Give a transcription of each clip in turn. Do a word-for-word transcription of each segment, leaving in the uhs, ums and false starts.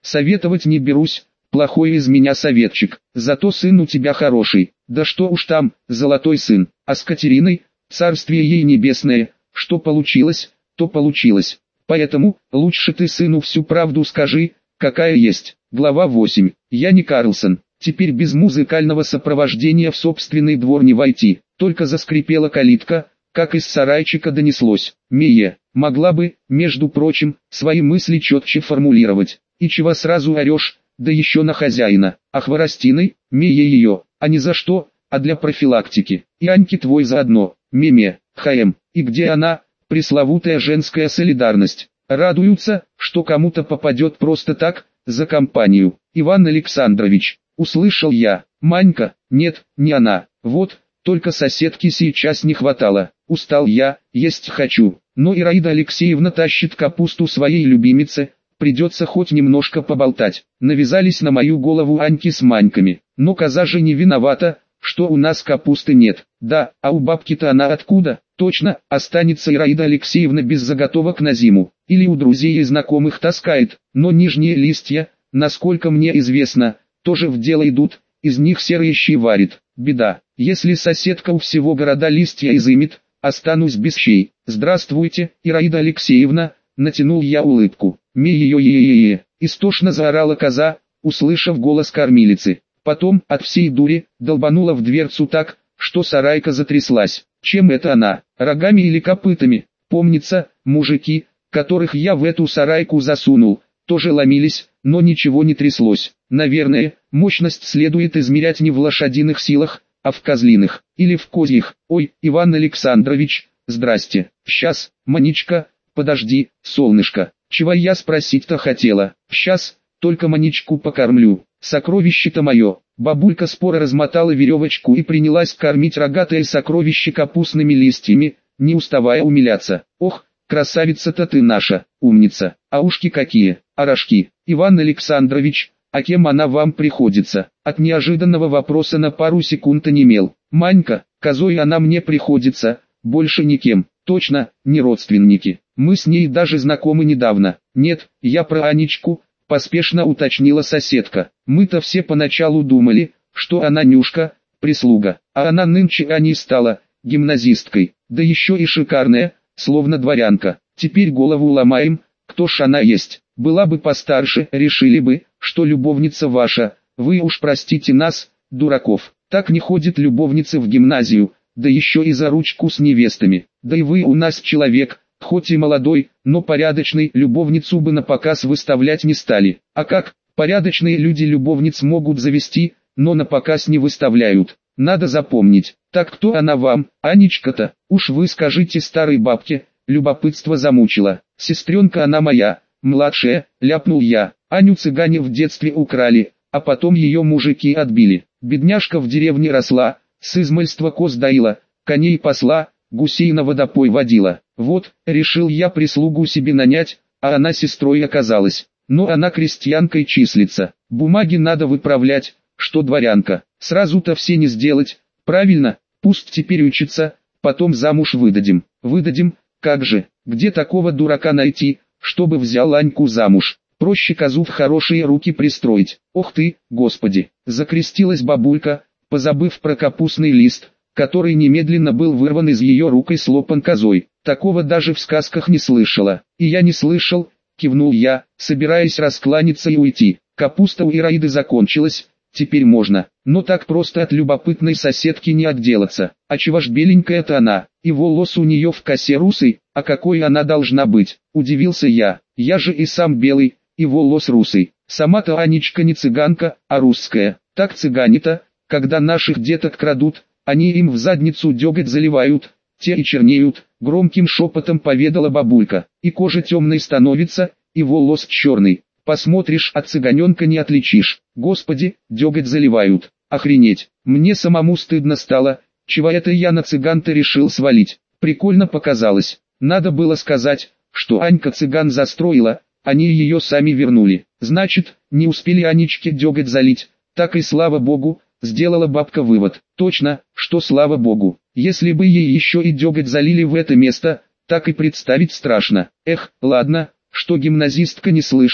советовать не берусь, плохой из меня советчик, зато сын у тебя хороший, да что уж там, золотой сын, а с Катериной, царствие ей небесное, что получилось, то получилось, поэтому, лучше ты сыну всю правду скажи, какая есть. Глава восемь. Я не Карлсон, теперь без музыкального сопровождения в собственный двор не войти, только заскрипела калитка, как из сарайчика донеслось, Мия, могла бы, между прочим, свои мысли четче формулировать, и чего сразу орешь, да еще на хозяина, а хворостиной, Мия ее, а не за что, а для профилактики, и Аньки твой заодно, Меме, ХМ, и где она, пресловутая женская солидарность, радуются, что кому-то попадет просто так, за компанию, Иван Александрович, услышал я, Манька, нет, не она, вот, только соседки сейчас не хватало, устал я, есть хочу, но Ираида Алексеевна тащит капусту своей любимице, придется хоть немножко поболтать, навязались на мою голову Аньки с Маньками, но коза же не виновата, что у нас капусты нет, да, а у бабки-то она откуда, точно, останется Ираида Алексеевна без заготовок на зиму, или у друзей и знакомых таскает, но нижние листья, насколько мне известно, тоже в дело идут, из них серые щи варит, беда, если соседка у всего города листья изымет, останусь без щей, здравствуйте, Ираида Алексеевна, натянул я улыбку, ме-е-е-е-е, истошно заорала коза, услышав голос кормилицы. Потом, от всей дури, долбанула в дверцу так, что сарайка затряслась. Чем это она, рогами или копытами? Помнится, мужики, которых я в эту сарайку засунул, тоже ломились, но ничего не тряслось. Наверное, мощность следует измерять не в лошадиных силах, а в козлиных, или в козьих. Ой, Иван Александрович, здрасте. Сейчас, Манечка, подожди, солнышко, чего я спросить-то хотела? Сейчас, только Манечку покормлю. Сокровище-то мое, бабулька споро размотала веревочку и принялась кормить рогатое сокровище капустными листьями, не уставая умиляться. Ох, красавица-то ты наша, умница, а ушки какие, а рожки, Иван Александрович, а кем она вам приходится? От неожиданного вопроса на пару секунд онемел. Манька, козой она мне приходится, больше никем, точно, не родственники, мы с ней даже знакомы недавно, нет, я про Анечку, поспешно уточнила соседка. Мы-то все поначалу думали, что она Нюшка, прислуга, а она нынче Аней стала, гимназисткой, да еще и шикарная, словно дворянка. Теперь голову ломаем, кто ж она есть. Была бы постарше, решили бы, что любовница ваша, вы уж простите нас, дураков. Так не ходит любовница в гимназию, да еще и за ручку с невестами. Да и вы у нас человек, хоть и молодой, но порядочный, любовницу бы на показ выставлять не стали. А как, порядочные люди любовниц могут завести, но на показ не выставляют. Надо запомнить. Так кто она вам, Анечка-то? Уж вы скажите старой бабке, любопытство замучило. Сестренка она моя, младшая, ляпнул я. Аню цыгане в детстве украли, а потом ее мужики отбили. Бедняжка в деревне росла, с измальства коз доила, коней пасла, гусей на водопой водила. Вот, решил я прислугу себе нанять, а она сестрой оказалась. Но она крестьянкой числится. Бумаги надо выправлять, что дворянка. Сразу-то все не сделать. Правильно, пусть теперь учится, потом замуж выдадим. Выдадим, как же, где такого дурака найти, чтобы взял Аньку замуж? Проще козу в хорошие руки пристроить. Ох ты, господи, закрестилась бабулька, позабыв про капустный лист, который немедленно был вырван из ее рук и слопан козой. Такого даже в сказках не слышала. И я не слышал, кивнул я, собираясь раскланяться и уйти. Капуста у Ираиды закончилась, теперь можно, но так просто от любопытной соседки не отделаться. А чего ж беленькая-то она, и волос у нее в косе русый, а какой она должна быть, удивился я. Я же и сам белый, и волос русый. Сама-то Анечка не цыганка, а русская. Так цыгане-то, когда наших деток крадут, они им в задницу деготь заливают, те и чернеют, громким шепотом поведала бабулька. И кожа темной становится, и волос черный. Посмотришь, от цыганенка не отличишь. Господи, деготь заливают. Охренеть, мне самому стыдно стало, чего это я на цыган-то решил свалить. Прикольно показалось. Надо было сказать, что Анька цыган застроила, они ее сами вернули. Значит, не успели Анечке деготь залить, так и слава богу, сделала бабка вывод. Точно, что слава богу. Если бы ей еще и деготь залили в это место, так и представить страшно. Эх, ладно, что гимназистка не слышит,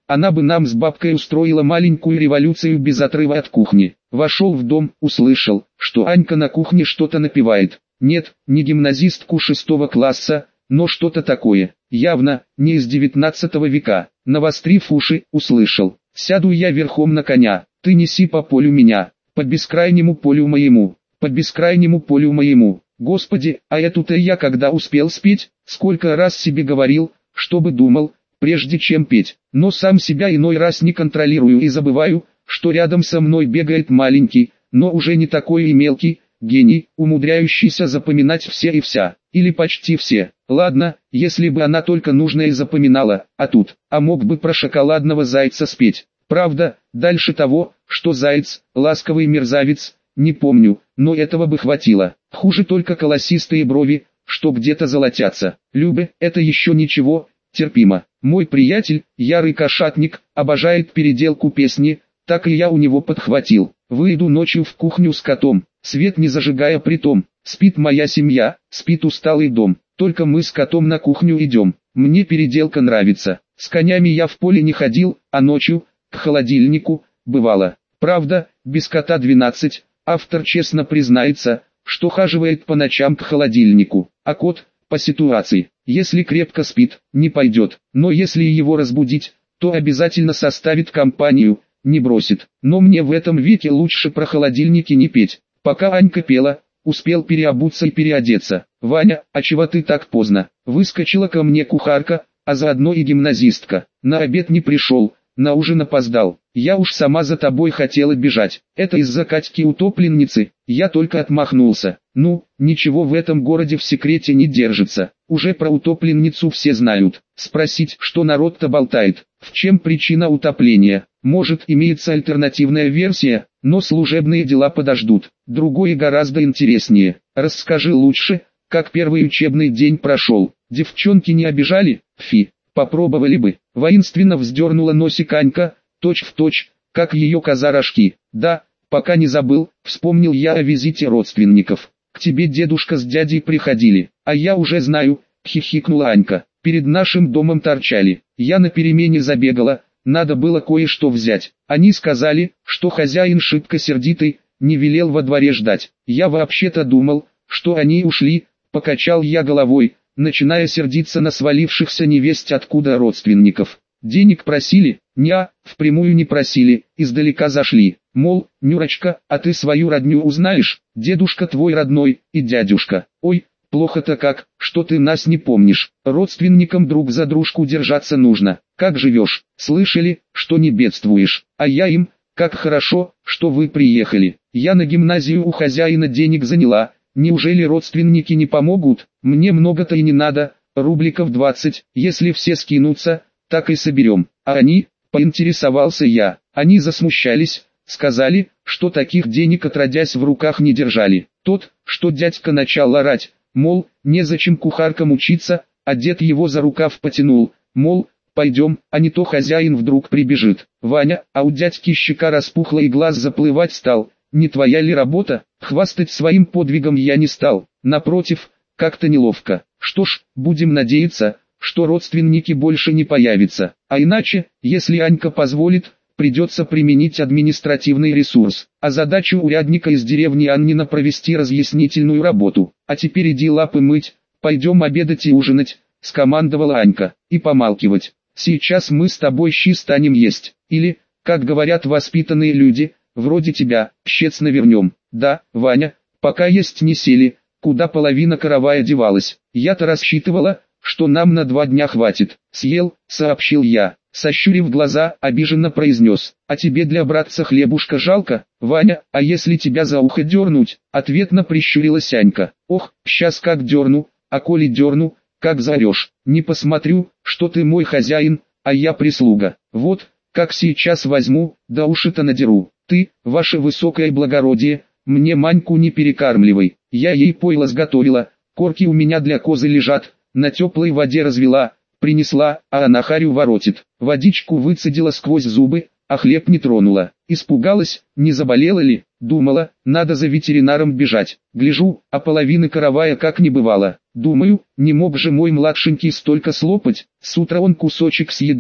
она бы нам с бабкой устроила маленькую революцию без отрыва от кухни. Вошел в дом, услышал, что Анька на кухне что-то напевает. Нет, не гимназистку шестого класса, но что-то такое, явно, не из девятнадцатого века. Навострив уши, услышал: «Сяду я верхом на коня, ты неси по полю меня, по бескрайнему полю моему, по бескрайнему полю моему». Господи, а эту-то я когда успел спеть, сколько раз себе говорил, чтобы думал, прежде чем петь, но сам себя иной раз не контролирую и забываю, что рядом со мной бегает маленький, но уже не такой и мелкий, гений, умудряющийся запоминать все и вся, или почти все. Ладно, если бы она только нужное запоминала, а тут, а мог бы про шоколадного зайца спеть. Правда, дальше того, что заяц, ласковый мерзавец, не помню, но этого бы хватило. Хуже только колосистые брови, что где-то золотятся. Любе, это еще ничего, терпимо. Мой приятель, ярый кошатник, обожает переделку песни, так и я у него подхватил. Выйду ночью в кухню с котом, свет не зажигая притом. Спит моя семья, спит усталый дом, только мы с котом на кухню идем. Мне переделка нравится. С конями я в поле не ходил, а ночью, к холодильнику, бывало. Правда, без кота двенадцать, автор честно признается, что хаживает по ночам к холодильнику, а кот, по ситуации, если крепко спит, не пойдет, но если его разбудить, то обязательно составит компанию, не бросит. Но мне в этом веке лучше про холодильники не петь. Пока Анька пела, успел переобуться и переодеться. «Ваня, а чего ты так поздно?» Выскочила ко мне кухарка, а заодно и гимназистка. «На обед не пришел, на ужин опоздал. Я уж сама за тобой хотела бежать. Это из-за Катьки-утопленницы». Я только отмахнулся. Ну, ничего в этом городе в секрете не держится. Уже про утопленницу все знают. Спросить, что народ-то болтает. В чем причина утопления? Может, имеется альтернативная версия, но служебные дела подождут. Другое гораздо интереснее. Расскажи лучше, как первый учебный день прошел. Девчонки не обижали? Фи, попробовали бы. Воинственно вздернула носик Анька, точь в точь, как ее коза Рожки. Да, пока не забыл, вспомнил я о визите родственников. К тебе дедушка с дядей приходили, а я уже знаю, хихикнула Анька. Перед нашим домом торчали. Я на перемене забегала, надо было кое-что взять. Они сказали, что хозяин шибко сердитый, не велел во дворе ждать. Я вообще-то думал, что они ушли, покачал я головой, начиная сердиться на свалившихся невесть откуда родственников. Денег просили? Неа, впрямую не просили, издалека зашли. Мол, Нюрочка, а ты свою родню узнаешь? Дедушка твой родной, и дядюшка. Ой, плохо-то как, что ты нас не помнишь. Родственникам друг за дружку держаться нужно. Как живешь? Слышали, что не бедствуешь. А я им, как хорошо, что вы приехали. Я на гимназию у хозяина денег заняла. Неужели родственники не помогут? Мне много-то и не надо, рубликов двадцать, если все скинутся, так и соберем. А они, поинтересовался я, они засмущались, сказали, что таких денег отродясь в руках не держали. Тот, что дядька начал орать, мол, незачем кухаркам учиться, а дед его за рукав потянул, мол, пойдем, а не то хозяин вдруг прибежит. Ваня, а у дядьки щека распухла и глаз заплывать стал. Не твоя ли работа? Хвастать своим подвигом я не стал. Напротив, как-то неловко. Что ж, будем надеяться, что родственники больше не появятся. А иначе, если Анька позволит, придется применить административный ресурс. А задачу урядника из деревни Аннина провести разъяснительную работу. А теперь иди лапы мыть, пойдем обедать и ужинать, скомандовала Анька. И помалкивать. Сейчас мы с тобой щи станем есть. Или, как говорят воспитанные люди, вроде тебя, щец навернем. Да, Ваня, пока есть не сели, куда половина каравая девалась. Я-то рассчитывала, что нам на два дня хватит. Съел, сообщил я, сощурив глаза, обиженно произнес. А тебе для братца хлебушка жалко, Ваня, а если тебя за ухо дернуть? Ответно прищурилась Анька. Ох, сейчас как дерну, а коли дерну, как заорешь. Не посмотрю, что ты мой хозяин, а я прислуга. Вот, как сейчас возьму, да уши-то надеру. Ты, ваше высокое благородие, мне Маньку не перекармливай. Я ей пойло сготовила, корки у меня для козы лежат, на теплой воде развела, принесла, а она харю воротит. Водичку выцедила сквозь зубы, а хлеб не тронула. Испугалась, не заболела ли, думала, надо за ветеринаром бежать. Гляжу, а половины каравая как не бывало. Думаю, не мог же мой младшенький столько слопать, с утра он кусочек съедал,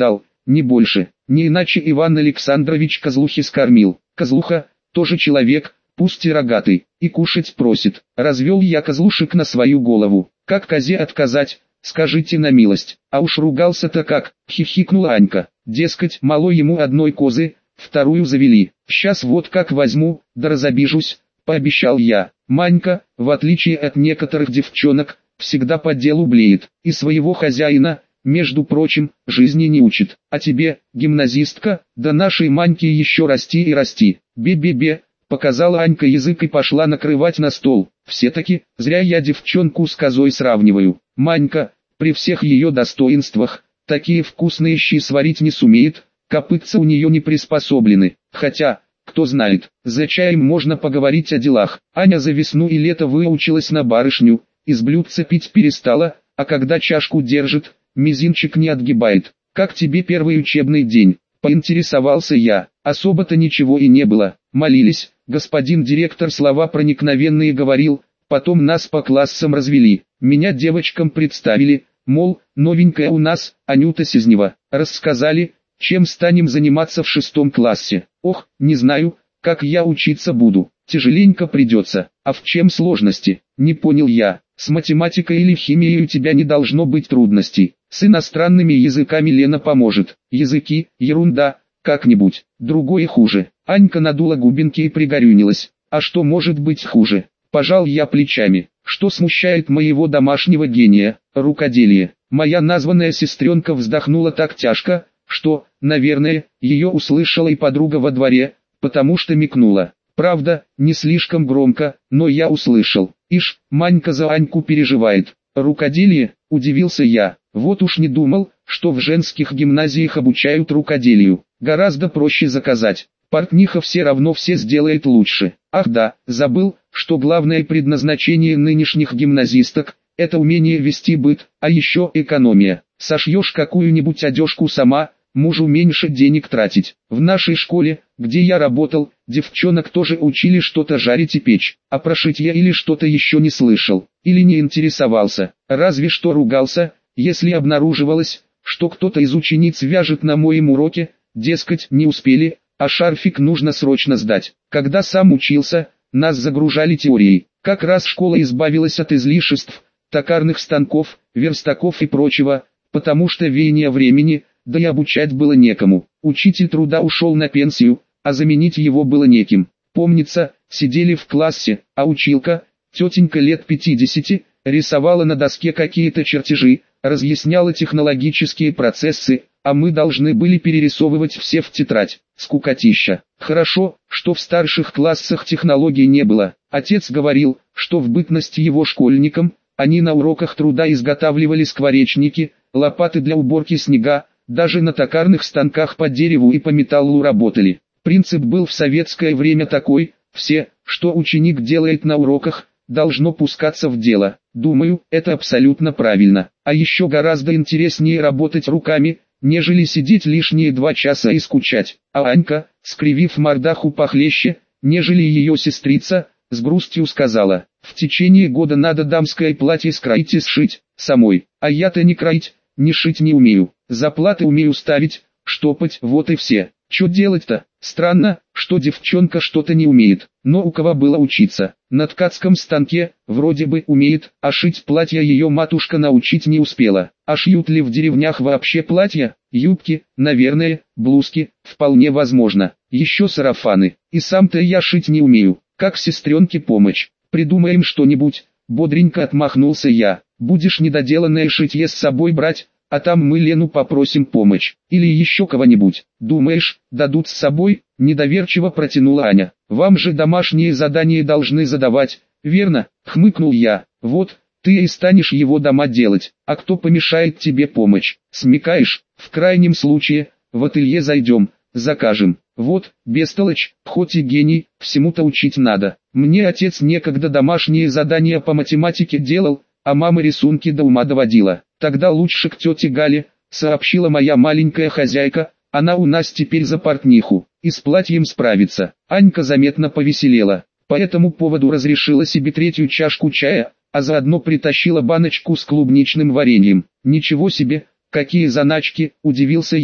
не больше. Не иначе Иван Александрович козлухи скормил. Козлуха, тоже человек, пусть и рогатый, и кушать просит. Развел я козлушек на свою голову. Как козе отказать, скажите на милость. А уж ругался-то как, хихикнула Анька. Дескать, мало ему одной козы, вторую завели. Сейчас вот как возьму, да разобижусь, пообещал я. Манька, в отличие от некоторых девчонок, всегда по делу блеет, и своего хозяина, между прочим, жизни не учит. А тебе, гимназистка, да нашей Маньке еще расти и расти. Бе-бе-бе, показала Анька язык и пошла накрывать на стол. Все-таки, зря я девчонку с козой сравниваю. Манька, при всех ее достоинствах, такие вкусные щи сварить не сумеет, копытца у нее не приспособлены. Хотя, кто знает, за чаем можно поговорить о делах. Аня за весну и лето выучилась на барышню, из блюдца пить перестала, а когда чашку держит, мизинчик не отгибает. «Как тебе первый учебный день?» – поинтересовался я. Особо-то ничего и не было. Молились, господин директор слова проникновенные говорил, потом нас по классам развели. Меня девочкам представили, мол, новенькая у нас, Анюта Сизнева. Рассказали, чем станем заниматься в шестом классе. Ох, не знаю, как я учиться буду. Тяжеленько придется. А в чем сложности? Не понял я. С математикой или химией у тебя не должно быть трудностей. С иностранными языками Лена поможет. Языки, ерунда, как-нибудь. Другое хуже. Анька надула губинки и пригорюнилась. А что может быть хуже? Пожал я плечами. Что смущает моего домашнего гения? Рукоделие. Моя названная сестренка вздохнула так тяжко, что, наверное, ее услышала и подруга во дворе, потому что микнула. Правда, не слишком громко, но я услышал. Ишь, Манька за Аньку переживает. Рукоделие, удивился я. Вот уж не думал, что в женских гимназиях обучают рукоделию. Гораздо проще заказать. Портниха все равно все сделает лучше. Ах да, забыл, что главное предназначение нынешних гимназисток – это умение вести быт, а еще экономия. Сошьешь какую-нибудь одежку сама, мужу меньше денег тратить. В нашей школе, где я работал, девчонок тоже учили что-то жарить и печь, а про шитье или что-то еще не слышал, или не интересовался, разве что ругался, если обнаруживалось, что кто-то из учениц вяжет на моем уроке, дескать, не успели, а шарфик нужно срочно сдать. Когда сам учился, нас загружали теорией. Как раз школа избавилась от излишеств, токарных станков, верстаков и прочего, потому что веяние времени, да и обучать было некому. Учитель труда ушел на пенсию, а заменить его было неким. Помнится, сидели в классе, а училка, тетенька лет пятидесяти, рисовала на доске какие-то чертежи, разъясняла технологические процессы, а мы должны были перерисовывать все в тетрадь. Скукотища. Хорошо, что в старших классах технологий не было. Отец говорил, что в бытность его школьникам, они на уроках труда изготавливали скворечники, лопаты для уборки снега, даже на токарных станках по дереву и по металлу работали. Принцип был в советское время такой: все, что ученик делает на уроках, должно пускаться в дело. Думаю, это абсолютно правильно. А еще гораздо интереснее работать руками, нежели сидеть лишние два часа и скучать. А Анька, скривив мордаху похлеще, нежели ее сестрица, с грустью сказала: в течение года надо дамское платье скроить и сшить, самой. А я-то не кроить, ни шить не умею. Заплаты умею ставить, штопать, вот и все. Что делать-то? Странно, что девчонка что-то не умеет, но у кого было учиться. На ткацком станке, вроде бы умеет, а шить платья ее матушка научить не успела. А шьют ли в деревнях вообще платья? Юбки, наверное, блузки, вполне возможно. Еще сарафаны. И сам-то я шить не умею. Как сестренке помочь? Придумаем что-нибудь. Бодренько отмахнулся я. Будешь недоделанное шитье с собой брать, а там мы Лену попросим помочь. Или еще кого-нибудь. Думаешь, дадут с собой? Недоверчиво протянула Аня. Вам же домашние задания должны задавать, верно? Хмыкнул я. Вот, ты и станешь его дома делать. А кто помешает тебе помочь? Смекаешь? В крайнем случае, в ателье зайдем, закажем. Вот, бестолочь, хоть и гений, всему-то учить надо. Мне отец некогда домашние задания по математике делал, а мама рисунки до ума доводила. Тогда лучше к тете Гале, сообщила моя маленькая хозяйка, она у нас теперь за портниху, и с платьем справится. Анька заметно повеселела, по этому поводу разрешила себе третью чашку чая, а заодно притащила баночку с клубничным вареньем. Ничего себе, какие заначки, удивился я,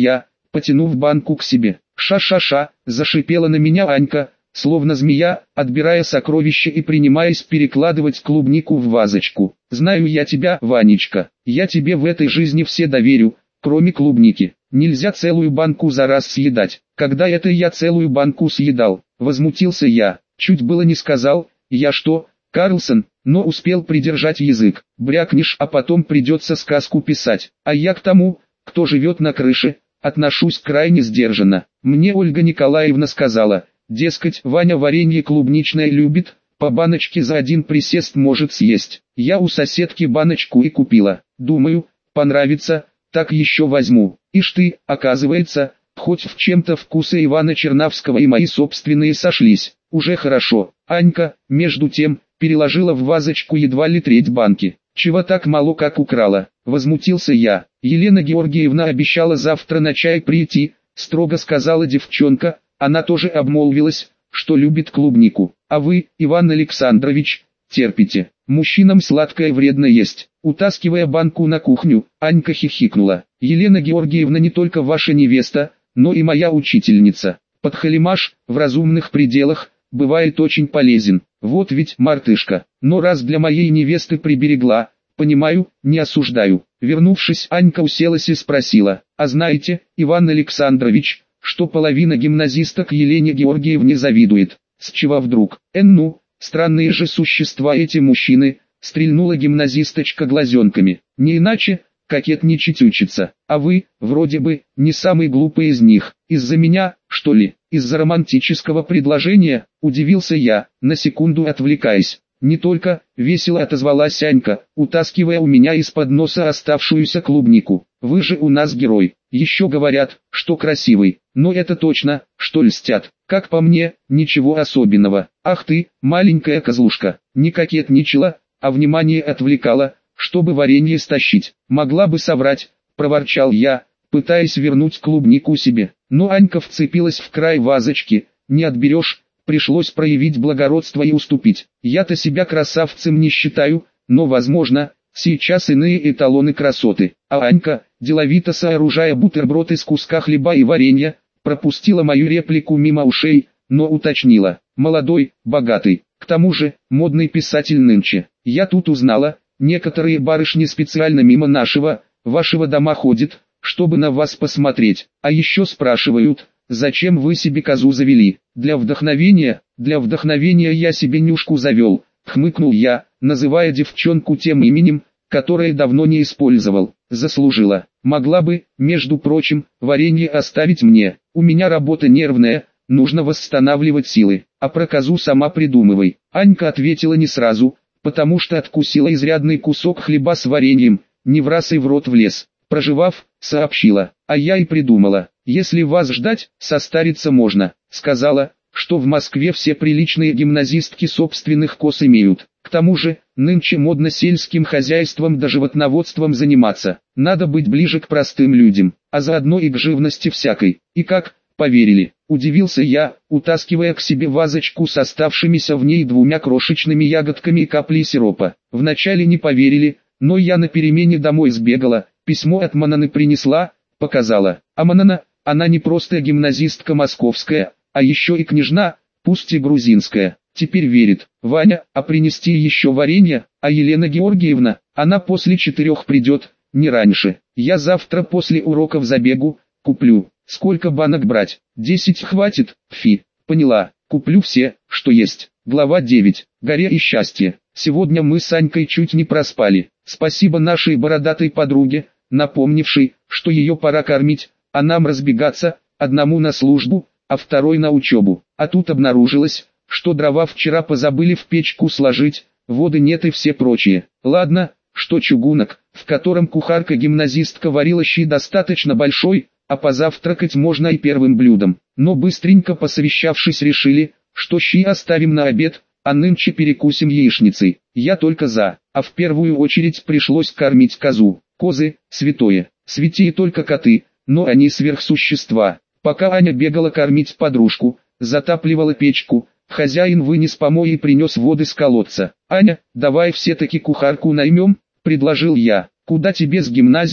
потянув банку к себе. «Ша-ша-ша!» – зашипела на меня Анька, словно змея, отбирая сокровища и принимаясь перекладывать клубнику в вазочку. «Знаю я тебя, Ванечка, я тебе в этой жизни все доверю, кроме клубники. Нельзя целую банку за раз съедать. Когда это я целую банку съедал?» – возмутился я. Чуть было не сказал, я что, Карлсон, но успел придержать язык. Брякнешь, а потом придется сказку писать. А я к тому, кто живет на крыше, отношусь крайне сдержанно. Мне Ольга Николаевна сказала, дескать, Ваня варенье клубничное любит, по баночке за один присест может съесть. Я у соседки баночку и купила. Думаю, понравится, так еще возьму. Ишь ты, оказывается, хоть в чем-то вкусы Ивана Чернавского и мои собственные сошлись. Уже хорошо. Анька, между тем, переложила в вазочку едва ли треть банки. «Чего так мало, как украла?» – возмутился я. «Елена Георгиевна обещала завтра на чай прийти», – строго сказала девчонка. Она тоже обмолвилась, что любит клубнику. «А вы, Иван Александрович, терпите. Мужчинам сладкое вредно есть». Утаскивая банку на кухню, Анька хихикнула. «Елена Георгиевна не только ваша невеста, но и моя учительница. Подхалимаш, в разумных пределах, бывает очень полезен. Вот ведь мартышка, но раз для моей невесты приберегла, понимаю, не осуждаю». Вернувшись, Анька уселась и спросила, «А знаете, Иван Александрович, что половина гимназисток Елене Георгиевне завидует?» «С чего вдруг?» «Эн ну, странные же существа эти мужчины», стрельнула гимназисточка глазенками. «Не иначе, кокетничать учится. А вы, вроде бы, не самый глупый из них. Из-за меня, что ли? Из-за романтического предложения?» – удивился я, на секунду отвлекаясь. «Не только», – весело отозвалась Анька, утаскивая у меня из-под носа оставшуюся клубнику. «Вы же у нас герой. Еще говорят, что красивый. Но это точно, что льстят. Как по мне, ничего особенного. Ах ты, маленькая козлушка, не кокетничала, а внимание отвлекала, чтобы варенье стащить. Могла бы соврать», – проворчал я, пытаясь вернуть клубнику себе. Но Анька вцепилась в край вазочки, «не отберешь», пришлось проявить благородство и уступить. Я-то себя красавцем не считаю, но возможно, сейчас иные эталоны красоты. А Анька, деловито сооружая бутерброд из куска хлеба и варенья, пропустила мою реплику мимо ушей, но уточнила, «молодой, богатый, к тому же, модный писатель нынче. Я тут узнала, некоторые барышни специально мимо нашего, вашего дома ходят, чтобы на вас посмотреть, а еще спрашивают, зачем вы себе козу завели?» «Для вдохновения, для вдохновения я себе нюшку завел», — хмыкнул я, называя девчонку тем именем, которое давно не использовал. «Заслужила. Могла бы, между прочим, варенье оставить мне. У меня работа нервная, нужно восстанавливать силы. А про козу сама придумывай». Анька ответила не сразу, потому что откусила изрядный кусок хлеба с вареньем, не в раз и в рот влез. Прожевав, сообщила, «А я и придумала, если вас ждать, состариться можно», сказала, что в Москве все приличные гимназистки собственных коз имеют. К тому же, нынче модно сельским хозяйством да животноводством заниматься. Надо быть ближе к простым людям, а заодно и к живности всякой. И как, поверили, удивился я, утаскивая к себе вазочку с оставшимися в ней двумя крошечными ягодками и каплей сиропа. Вначале не поверили, но я на перемене домой сбегала, письмо от Мананы принесла, показала. А Манана, она не просто гимназистка московская, а еще и княжна, пусть и грузинская. Теперь верит. «Ваня, а принести еще варенье? А Елена Георгиевна, она после четырех придет, не раньше. Я завтра после уроков забегу, куплю. Сколько банок брать? Десять хватит?» «Фи, поняла, куплю все, что есть». Глава девять. Горе и счастье. Сегодня мы с Анькой чуть не проспали. Спасибо нашей бородатой подруге, напомнившей, что ее пора кормить, а нам разбегаться, одному на службу, а второй на учебу. А тут обнаружилось, что дрова вчера позабыли в печку сложить, воды нет и все прочее. Ладно, что чугунок, в котором кухарка-гимназистка варила щи, достаточно большой, а позавтракать можно и первым блюдом. Но быстренько посовещавшись решили, что щи оставим на обед, а нынче перекусим яичницей. Я только за, а в первую очередь пришлось кормить козу. Козы – святое, святее только коты, но они сверхсущества. Пока Аня бегала кормить подружку, затапливала печку, хозяин вынес помой и принес воды с колодца. «Аня, давай все-таки кухарку наймем», – предложил я. «Куда тебе с гимназией?»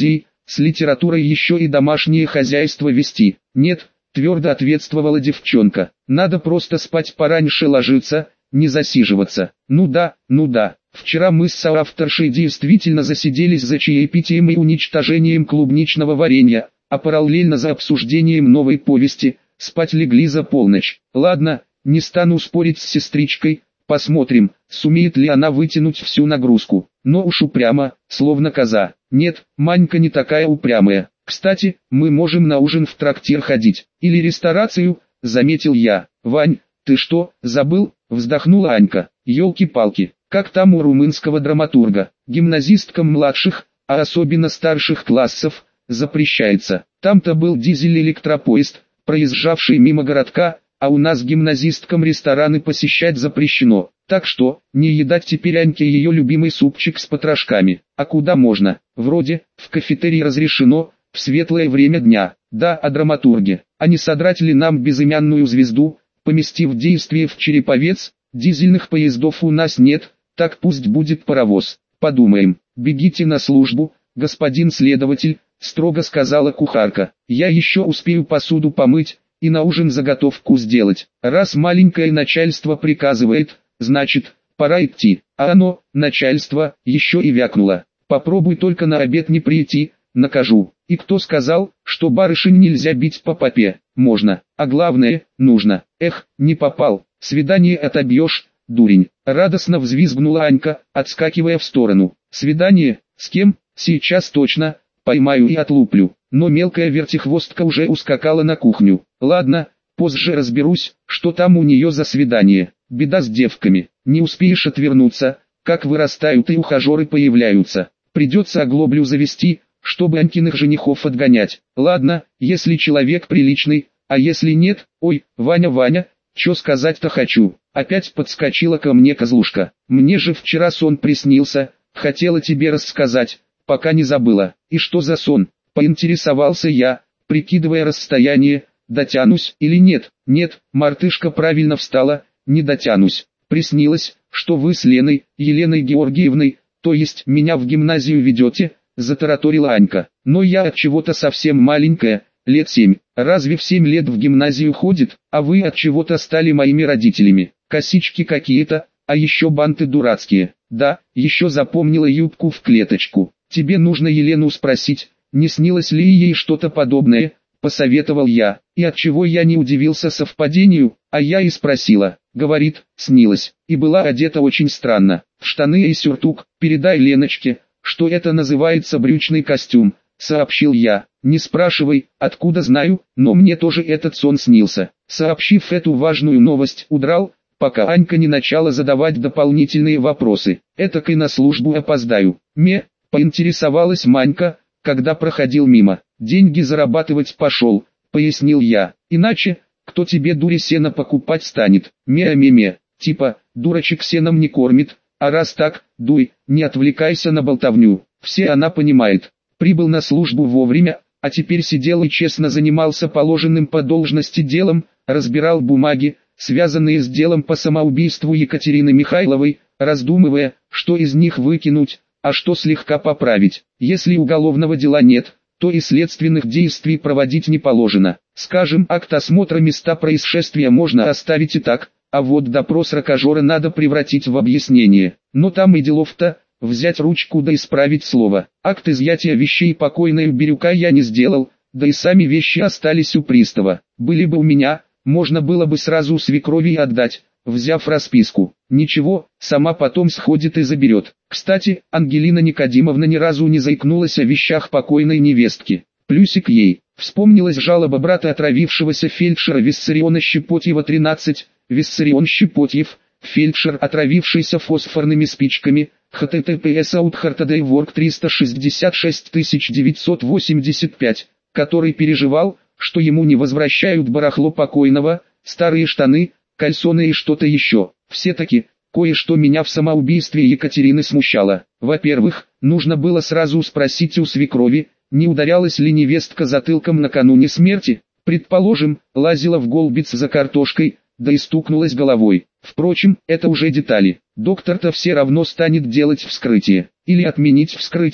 с литературой еще и домашнее хозяйство вести. Нет, твердо ответствовала девчонка, надо просто спать пораньше ложиться, не засиживаться. Ну да, ну да, вчера мы с соавторшей действительно засиделись за чаепитием и уничтожением клубничного варенья, а параллельно за обсуждением новой повести, спать легли за полночь. Ладно, не стану спорить с сестричкой, посмотрим, сумеет ли она вытянуть всю нагрузку. Но уж упрямо, словно коза. Нет, Манька не такая упрямая. Кстати, мы можем на ужин в трактир ходить. Или ресторацию, заметил я. Вань, ты что, забыл? Вздохнула Анька. Ёлки-палки, как там у румынского драматурга. Гимназисткам младших, а особенно старших классов, запрещается. Там-то был дизель-электропоезд, проезжавший мимо городка, а у нас гимназисткам рестораны посещать запрещено. Так что, не едать теперь Аньке ее любимый супчик с потрошками. А куда можно? Вроде, в кафетерии разрешено, в светлое время дня. Да, о драматурге. А не содрать ли нам безымянную звезду, поместив действие в Череповец? Дизельных поездов у нас нет, так пусть будет паровоз. Подумаем. Бегите на службу, господин следователь, строго сказала кухарка. Я еще успею посуду помыть и на ужин заготовку сделать. Раз маленькое начальство приказывает, значит, пора идти. А оно, начальство, еще и вякнуло. Попробуй только на обед не прийти, накажу. И кто сказал, что барышень нельзя бить по попе? Можно, а главное, нужно. Эх, не попал, свидание отобьешь, дурень. Радостно взвизгнула Анька, отскакивая в сторону. Свидание, с кем? Сейчас точно, поймаю и отлуплю. Но мелкая вертихвостка уже ускакала на кухню. Ладно, позже разберусь, что там у нее за свидание. Беда с девками, не успеешь отвернуться, как вырастают и ухажеры появляются. Придется оглоблю завести, чтобы Анькиных женихов отгонять. Ладно, если человек приличный, а если нет, ой, Ваня, Ваня, чё сказать-то хочу. Опять подскочила ко мне козлушка. Мне же вчера сон приснился, хотела тебе рассказать, пока не забыла. И что за сон? Поинтересовался я, прикидывая расстояние, дотянусь или нет. Нет, мартышка правильно встала, не дотянусь. Приснилось, что вы с Леной, Еленой Георгиевной, то есть меня в гимназию ведете, затараторила Анька. Но я от чего-то совсем маленькая, лет семь. Разве в семь лет в гимназию ходит, а вы от чего-то стали моими родителями? Косички какие-то, а еще банты дурацкие. Да, еще запомнила юбку в клеточку. Тебе нужно Елену спросить, не снилось ли ей что-то подобное, посоветовал я. И от чего я не удивился совпадению, а я и спросила. Говорит, снилось, и была одета очень странно, в штаны и сюртук. Передай Леночке, что это называется брючный костюм, сообщил я. Не спрашивай, откуда знаю, но мне тоже этот сон снился. Сообщив эту важную новость, удрал, пока Анька не начала задавать дополнительные вопросы. Этак и на службу опоздаю. Ме, поинтересовалась Манька, когда проходил мимо. Деньги зарабатывать пошел, пояснил я. Иначе, кто тебе дури сена покупать станет? Ме-ме-ме, типа, дурочек сеном не кормит, а раз так, дуй, не отвлекайся на болтовню. Все она понимает. Прибыл на службу вовремя, а теперь сидел и честно занимался положенным по должности делом, разбирал бумаги, связанные с делом по самоубийству Екатерины Михайловой, раздумывая, что из них выкинуть, а что слегка поправить. Если уголовного дела нет, то и следственных действий проводить не положено. Скажем, акт осмотра места происшествия можно оставить и так, а вот допрос рокожора надо превратить в объяснение. Но там и делов-то, взять ручку да исправить слово. Акт изъятия вещей покойной Бирюка я не сделал, да и сами вещи остались у пристава. Были бы у меня, можно было бы сразу свекрови отдать, взяв расписку. Ничего, сама потом сходит и заберет. Кстати, Ангелина Никодимовна ни разу не заикнулась о вещах покойной невестки. Плюсик ей. Вспомнилась жалоба брата отравившегося фельдшера Виссариона Щепотьева тринадцать, Виссарион Щепотьев, фельдшер, отравившийся фосфорными спичками, https outhartodaywork триста шестьдесят шесть тысяч девятьсот восемьдесят пять, который переживал, что ему не возвращают барахло покойного, старые штаны, кальсоны и что-то еще. Все-таки, кое-что меня в самоубийстве Екатерины смущало. Во-первых, нужно было сразу спросить у свекрови, не ударялась ли невестка затылком накануне смерти. Предположим, лазила в Голбиц за картошкой, да и стукнулась головой. Впрочем, это уже детали. Доктор-то все равно станет делать вскрытие. Или отменить вскрытие.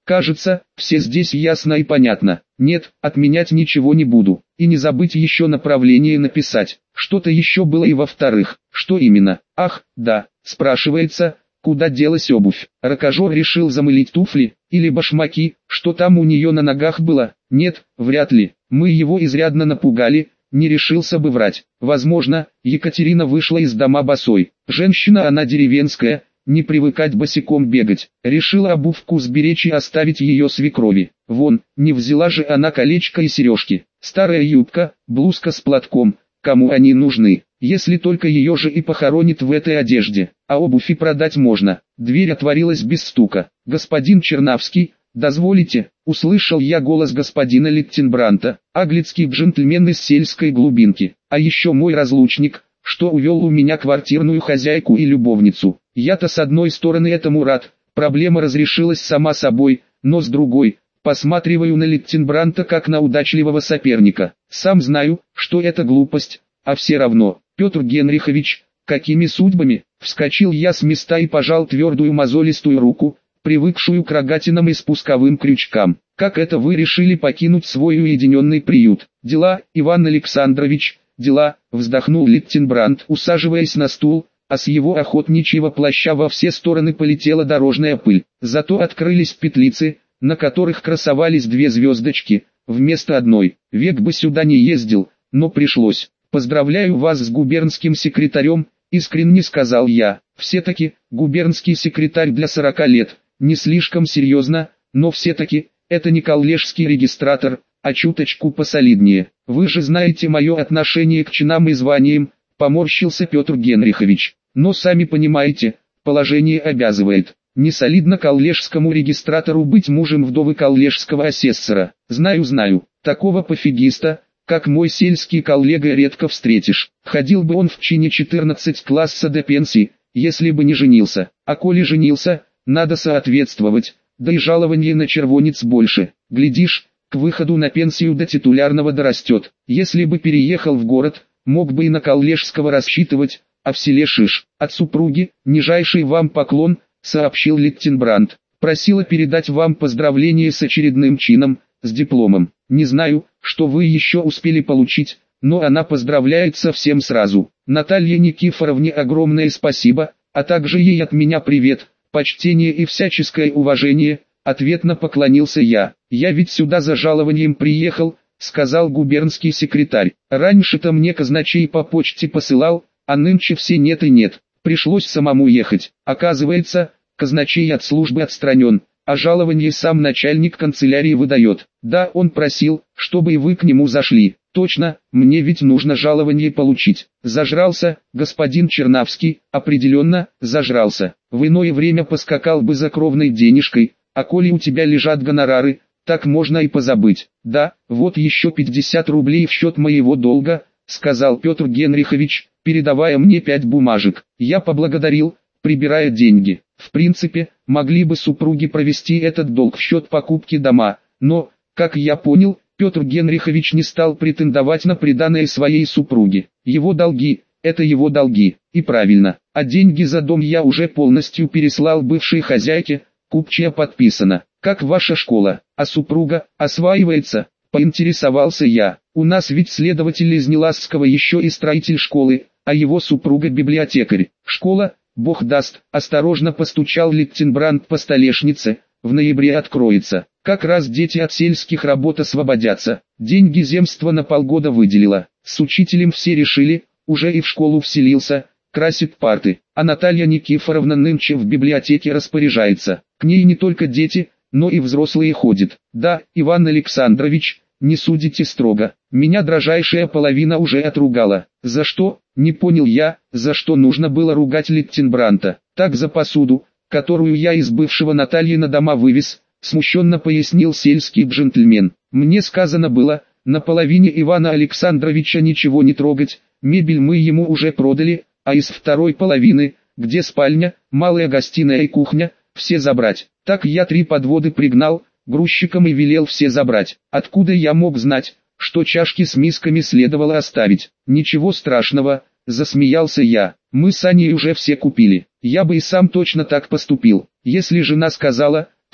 Кажется, все здесь ясно и понятно. Нет, отменять ничего не буду. И не забыть еще направление написать. Что-то еще было и во-вторых. Что именно? Ах, да, спрашивается, куда делась обувь. Рокожор решил замылить туфли, или башмаки, что там у нее на ногах было? Нет, вряд ли. Мы его изрядно напугали, не решился бы врать. Возможно, Екатерина вышла из дома босой. Женщина она деревенская, не привыкать босиком бегать. Решила обувку сберечь и оставить ее свекрови. Вон, не взяла же она колечко и сережки. Старая юбка, блузка с платком. Кому они нужны, если только ее же и похоронит в этой одежде, а обувь и продать можно. Дверь отворилась без стука. «Господин Чернавский, дозволите?» Услышал я голос господина Литтенбранта, аглицкий джентльмен из сельской глубинки, а еще мой разлучник, что увел у меня квартирную хозяйку и любовницу. Я-то с одной стороны этому рад, проблема разрешилась сама собой, но с другой, посматриваю на Литтенбранта как на удачливого соперника. Сам знаю, что это глупость, а все равно. Петр Генрихович, какими судьбами? Вскочил я с места и пожал твердую мозолистую руку, привыкшую к рогатинам и спусковым крючкам. Как это вы решили покинуть свой уединенный приют? Дела, Иван Александрович, дела, вздохнул Литтенбрант, усаживаясь на стул, а с его охотничьего плаща во все стороны полетела дорожная пыль. Зато открылись петлицы, на которых красовались две звездочки, вместо одной. Век бы сюда не ездил, но пришлось. Поздравляю вас с губернским секретарем, искренне сказал я. Все-таки, губернский секретарь для сорока лет, не слишком серьезно, но все-таки, это не коллежский регистратор, а чуточку посолиднее. Вы же знаете мое отношение к чинам и званиям, поморщился Петр Генрихович. Но сами понимаете, положение обязывает. Не солидно коллежскому регистратору быть мужем вдовы коллежского асессора. Знаю, знаю, такого пофигиста, как мой сельский коллега, редко встретишь. Ходил бы он в чине четырнадцать класса до пенсии, если бы не женился. А коли женился, надо соответствовать, да и жалование на червонец больше. Глядишь, к выходу на пенсию до титулярного дорастет. Если бы переехал в город, мог бы и на коллежского рассчитывать, а в селе шиш. От супруги, нижайший вам поклон, сообщил Литтенбрант. Просила передать вам поздравления с очередным чином, с дипломом. Не знаю, что вы еще успели получить, но она поздравляет со всем сразу. Наталье Никифоровне огромное спасибо, а также ей от меня привет, почтение и всяческое уважение, ответно поклонился я. Я ведь сюда за жалованием приехал, сказал губернский секретарь. Раньше-то мне казначей по почте посылал, а нынче все нет и нет. Пришлось самому ехать. Оказывается, казначей от службы отстранен, а жалование сам начальник канцелярии выдает. Да, он просил, чтобы и вы к нему зашли. Точно, мне ведь нужно жалование получить. Зажрался, господин Чернавский, определенно, зажрался. В иное время поскакал бы за кровной денежкой, а коли у тебя лежат гонорары, так можно и позабыть. Да, вот еще пятьдесят рублей в счет моего долга, сказал Петр Генрихович, передавая мне пять бумажек. Я поблагодарил, прибирая деньги. В принципе, могли бы супруги провести этот долг в счет покупки дома, но, как я понял, Петр Генрихович не стал претендовать на приданое своей супруге. Его долги – это его долги, и правильно. А деньги за дом я уже полностью переслал бывшей хозяйке, купчая подписано. Как ваша школа, а супруга, осваивается? Поинтересовался я. У нас ведь следователь из Неласского еще и строитель школы, а его супруга библиотекарь. Школа, бог даст, осторожно постучал Литтенбрант по столешнице, в ноябре откроется. Как раз дети от сельских работ освободятся. Деньги земство на полгода выделило. С учителем все решили, уже и в школу вселился, красит парты. А Наталья Никифоровна нынче в библиотеке распоряжается. К ней не только дети, но и взрослые ходят. Да, Иван Александрович, не судите строго. Меня дрожайшая половина уже отругала. За что? Не понял я, за что нужно было ругать Литтенбранта. Так за посуду, которую я из бывшего Натальи на дома вывез, смущенно пояснил сельский джентльмен. Мне сказано было, на половине Ивана Александровича ничего не трогать, мебель мы ему уже продали, а из второй половины, где спальня, малая гостиная и кухня, все забрать. Так я три подводы пригнал, грузчикам и велел все забрать. Откуда я мог знать, что чашки с мисками следовало оставить? Ничего страшного, засмеялся я. Мы с Аней уже все купили. Я бы и сам точно так поступил. Если жена сказала,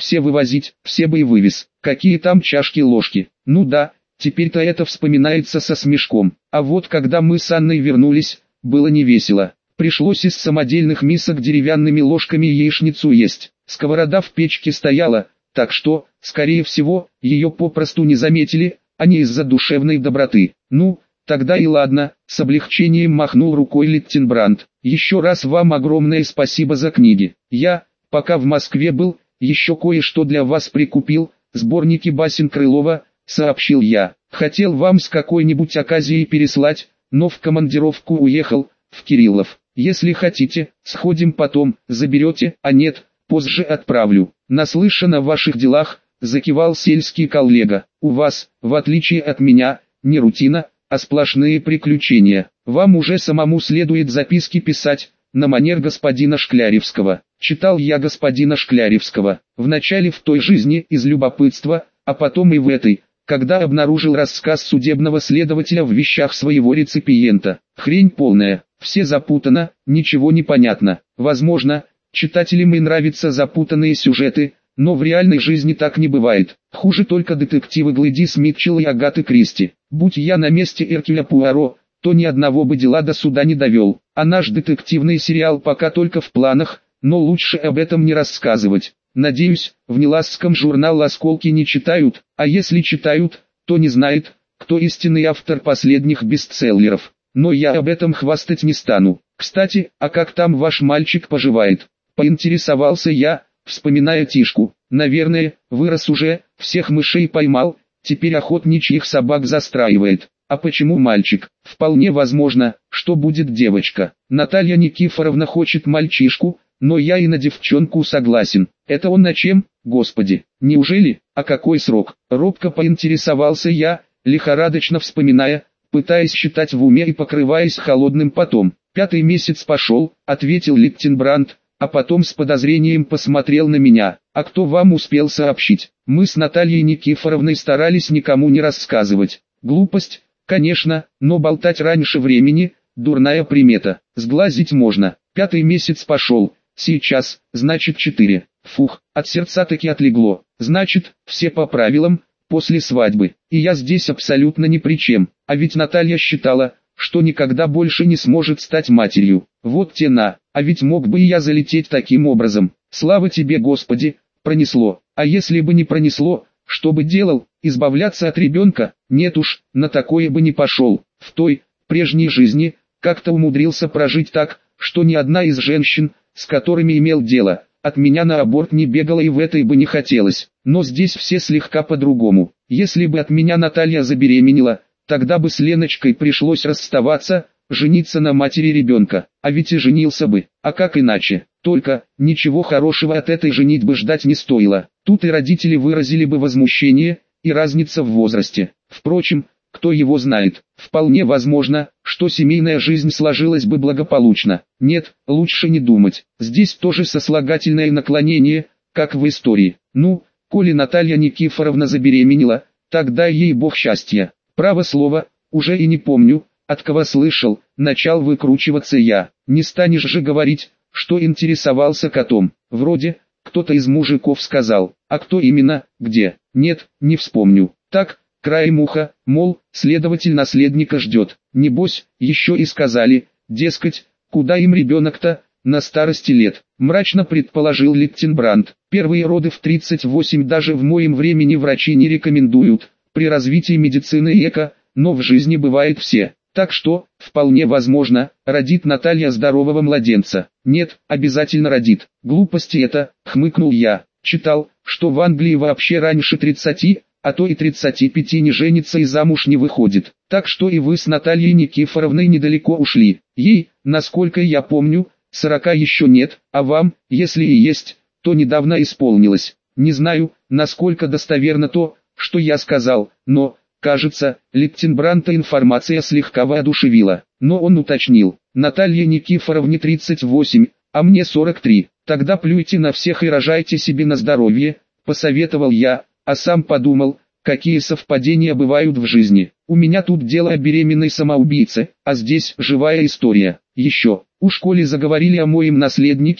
все вывозить, все бы и вывез. Какие там чашки-ложки. Ну да, теперь-то это вспоминается со смешком. А вот когда мы с Анной вернулись, было невесело. Пришлось из самодельных мисок деревянными ложками яичницу есть. Сковорода в печке стояла, так что, скорее всего, ее попросту не заметили, а не из-за душевной доброты. Ну, тогда и ладно, с облегчением махнул рукой Литтенбранд. Еще раз вам огромное спасибо за книги. Я, пока в Москве был, еще кое-что для вас прикупил, сборники басен Крылова, сообщил я. Хотел вам с какой-нибудь оказией переслать, но в командировку уехал, в Кириллов. Если хотите, сходим потом, заберете, а нет, позже отправлю. Наслышан о ваших делах, закивал сельский коллега. У вас, в отличие от меня, не рутина, а сплошные приключения. Вам уже самому следует записки писать, на манер господина Шкляревского. Читал я господина Шкляревского, вначале в той жизни из любопытства, а потом и в этой, когда обнаружил рассказ судебного следователя в вещах своего реципиента. Хрень полная, все запутано, ничего не понятно. Возможно, читателям и нравятся запутанные сюжеты, но в реальной жизни так не бывает. Хуже только детективы Глэдис Митчелл и Агаты Кристи. Будь я на месте Эркюля Пуаро, то ни одного бы дела до суда не довел. А наш детективный сериал пока только в планах, но лучше об этом не рассказывать. Надеюсь, в Неласском журнал «Осколки» не читают, а если читают, то не знают, кто истинный автор последних бестселлеров. Но я об этом хвастать не стану. Кстати, а как там ваш мальчик поживает? Поинтересовался я, вспоминая Тишку. Наверное, вырос уже, всех мышей поймал, теперь охотничьих собак застраивает. А почему мальчик? Вполне возможно, что будет девочка. Наталья Никифоровна хочет мальчишку, но я и на девчонку согласен. Это он на чем, господи? Неужели? А какой срок? Робко поинтересовался я, лихорадочно вспоминая, пытаясь считать в уме и покрываясь холодным потом. Пятый месяц пошел, ответил Литтенбранд, а потом с подозрением посмотрел на меня. А кто вам успел сообщить? Мы с Натальей Никифоровной старались никому не рассказывать. Глупость, конечно, но болтать раньше времени – дурная примета. Сглазить можно. Пятый месяц пошел, сейчас, значит четыре. Фух, от сердца таки отлегло. Значит, все по правилам, после свадьбы. И я здесь абсолютно ни при чем. А ведь Наталья считала, что никогда больше не сможет стать матерью. Вот тена, а ведь мог бы и я залететь таким образом. Слава тебе, Господи, пронесло. А если бы не пронесло, что бы делал, избавляться от ребенка? Нет уж, на такое бы не пошел. В той, прежней жизни, как-то умудрился прожить так, что ни одна из женщин, с которыми имел дело, от меня на аборт не бегала и в этой бы не хотелось. Но здесь все слегка по-другому. Если бы от меня Наталья забеременела, тогда бы с Леночкой пришлось расставаться, жениться на матери ребенка. А ведь и женился бы, а как иначе? Только, ничего хорошего от этой женитьбы ждать не стоило. Тут и родители выразили бы возмущение, и разница в возрасте. Впрочем, кто его знает, вполне возможно, что семейная жизнь сложилась бы благополучно. Нет, лучше не думать. Здесь тоже сослагательное наклонение, как в истории. Ну, коли Наталья Никифоровна забеременела, тогда ей Бог счастья. Право слово, уже и не помню, от кого слышал, начал выкручиваться я. Не станешь же говорить, что интересовался котом. Вроде, кто-то из мужиков сказал, а кто именно, где? Нет, не вспомню. Так, краем уха, мол, следователь наследника ждет. Небось, еще и сказали, дескать, куда им ребенок-то, на старости лет. Мрачно предположил Литтенбранд. Первые роды в тридцать восемь даже в моем времени врачи не рекомендуют, при развитии медицины и эко, но в жизни бывает все. Так что, вполне возможно, родит Наталья здорового младенца. Нет, обязательно родит. Глупости это, хмыкнул я. Читал, что в Англии вообще раньше тридцати, а то и тридцати пяти не женится и замуж не выходит. Так что и вы с Натальей Никифоровной недалеко ушли. Ей, насколько я помню, сорока еще нет, а вам, если и есть, то недавно исполнилось. Не знаю, насколько достоверно то, что я сказал, но, кажется, Литтенбранта информация слегка воодушевила. Но он уточнил, Наталье Никифоровне тридцать восемь, а мне сорок три. Тогда плюйте на всех и рожайте себе на здоровье, посоветовал я, а сам подумал, какие совпадения бывают в жизни. У меня тут дело о беременной самоубийце, а здесь живая история. Еще, у школе заговорили о моем наследнике,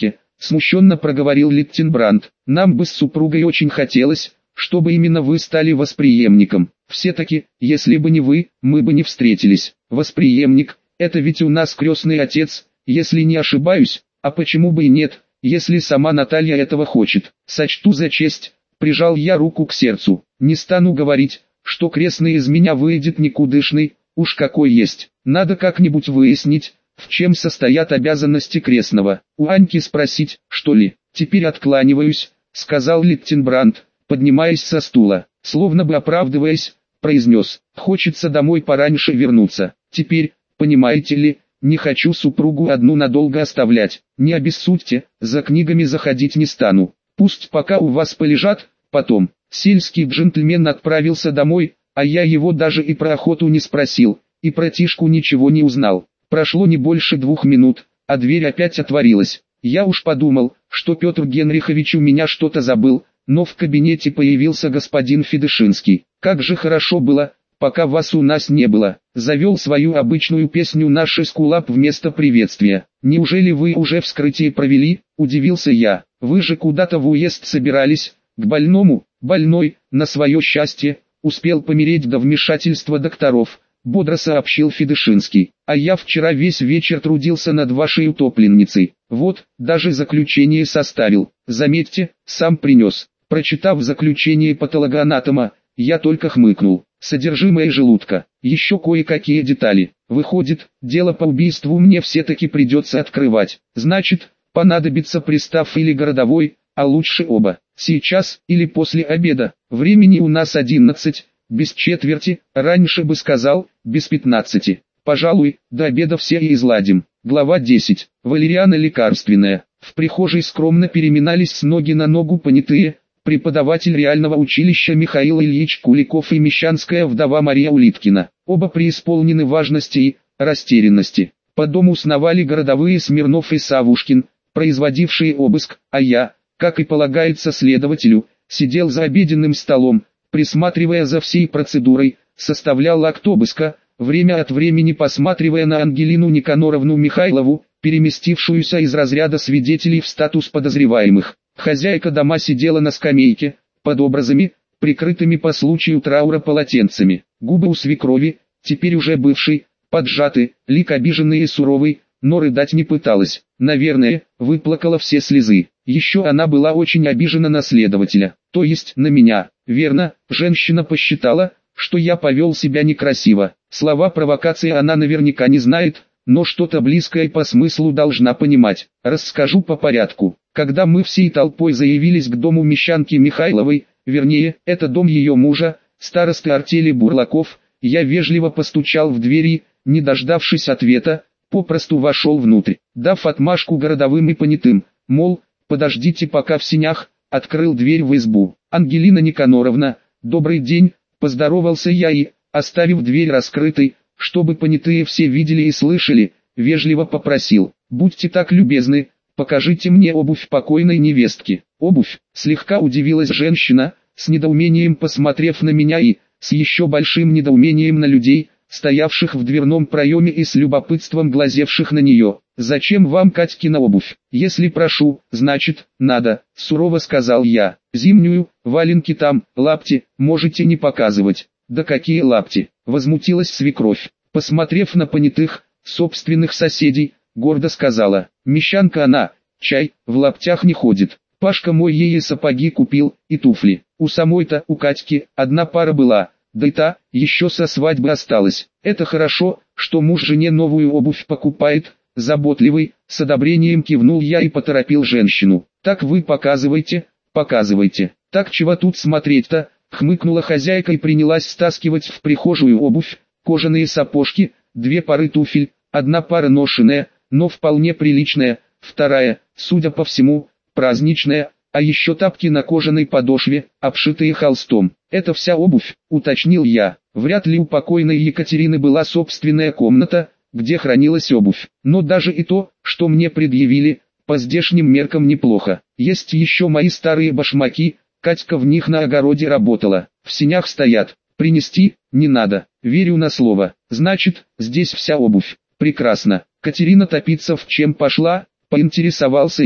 смущенно проговорил Литтенбранд. Нам бы с супругой очень хотелось, чтобы именно вы стали восприемником. Все-таки, если бы не вы, мы бы не встретились. Восприемник, это ведь у нас крестный отец, если не ошибаюсь, а почему бы и нет, если сама Наталья этого хочет. Сочту за честь, прижал я руку к сердцу. Не стану говорить, что крестный из меня выйдет никудышный, уж какой есть. Надо как-нибудь выяснить, в чем состоят обязанности крестного. У Аньки спросить, что ли. Теперь откланиваюсь, сказал Литтенбранд, поднимаясь со стула. Словно бы оправдываясь, произнес, хочется домой пораньше вернуться. Теперь, понимаете ли, не хочу супругу одну надолго оставлять. Не обессудьте, за книгами заходить не стану. Пусть пока у вас полежат, потом. Сельский джентльмен отправился домой, а я его даже и про охоту не спросил, и про Тишку ничего не узнал. Прошло не больше двух минут, а дверь опять отворилась. Я уж подумал, что Петр Генрихович у меня что-то забыл, но в кабинете появился господин Федышинский. Как же хорошо было, пока вас у нас не было. Завел свою обычную песню наш эскулап вместо приветствия. Неужели вы уже вскрытие провели? Удивился я. Вы же куда-то в уезд собирались, к больному. Больной, на свое счастье, успел помереть до вмешательства докторов, бодро сообщил Федышинский. А я вчера весь вечер трудился над вашей утопленницей. Вот, даже заключение составил. Заметьте, сам принес. Прочитав заключение патологоанатома, я только хмыкнул. Содержимое желудка, еще кое-какие детали. Выходит, дело по убийству мне все-таки придется открывать. Значит, понадобится пристав или городовой, а лучше оба. Сейчас или после обеда. Времени у нас одиннадцать, без четверти, раньше бы сказал, без пятнадцати. Пожалуй, до обеда все и изладим. Глава десять. Валериана лекарственная. В прихожей скромно переминались с ноги на ногу понятые, преподаватель реального училища Михаил Ильич Куликов и мещанская вдова Мария Улиткина. Оба преисполнены важности и растерянности. По дому сновали городовые Смирнов и Савушкин, производившие обыск, а я, как и полагается следователю, сидел за обеденным столом, присматривая за всей процедурой, составлял акт обыска, время от времени посматривая на Ангелину Никаноровну Михайлову, переместившуюся из разряда свидетелей в статус подозреваемых. Хозяйка дома сидела на скамейке, под образами, прикрытыми по случаю траура полотенцами. Губы у свекрови, теперь уже бывшей, поджаты, лик обиженный и суровый, но рыдать не пыталась. Наверное, выплакала все слезы. Еще она была очень обижена на следователя, то есть на меня. Верно, женщина посчитала, что я повел себя некрасиво. Слова провокации она наверняка не знает, но что-то близкое по смыслу должна понимать. Расскажу по порядку. Когда мы всей толпой заявились к дому мещанки Михайловой, вернее, это дом ее мужа, старосты артели Бурлаков, я вежливо постучал в двери, не дождавшись ответа, попросту вошел внутрь, дав отмашку городовым и понятым, мол, подождите пока в сенях, открыл дверь в избу. Ангелина Никаноровна, добрый день, поздоровался я и, оставив дверь раскрытой, чтобы понятые все видели и слышали, вежливо попросил, будьте так любезны, покажите мне обувь покойной невестки. Обувь, слегка удивилась женщина, с недоумением посмотрев на меня и, с еще большим недоумением на людей, стоявших в дверном проеме и с любопытством глазевших на нее. «Зачем вам Катькина обувь? Если прошу, значит, надо», — сурово сказал я. «Зимнюю, валенки там, лапти, можете не показывать». «Да какие лапти?» — возмутилась свекровь. Посмотрев на понятых, собственных соседей, гордо сказала, «Мещанка она, чай, в лаптях не ходит. Пашка мой ей и сапоги купил, и туфли. У самой-то, у Катьки, одна пара была, да и та, еще со свадьбы осталась. Это хорошо, что муж жене новую обувь покупает». Заботливый, с одобрением кивнул я и поторопил женщину. «Так вы показывайте, показывайте. Так чего тут смотреть-то?» Хмыкнула хозяйка и принялась стаскивать в прихожую обувь, кожаные сапожки, две пары туфель, одна пара ношеная, но вполне приличная, вторая, судя по всему, праздничная, а еще тапки на кожаной подошве, обшитые холстом. «Это вся обувь», уточнил я. Вряд ли у покойной Екатерины была собственная комната, где хранилась обувь. Но даже и то, что мне предъявили, по здешним меркам неплохо. Есть еще мои старые башмаки, Катька в них на огороде работала. В сенях стоят. Принести не надо. Верю на слово. Значит, здесь вся обувь. Прекрасно. Катерина топиться в чем пошла? Поинтересовался я.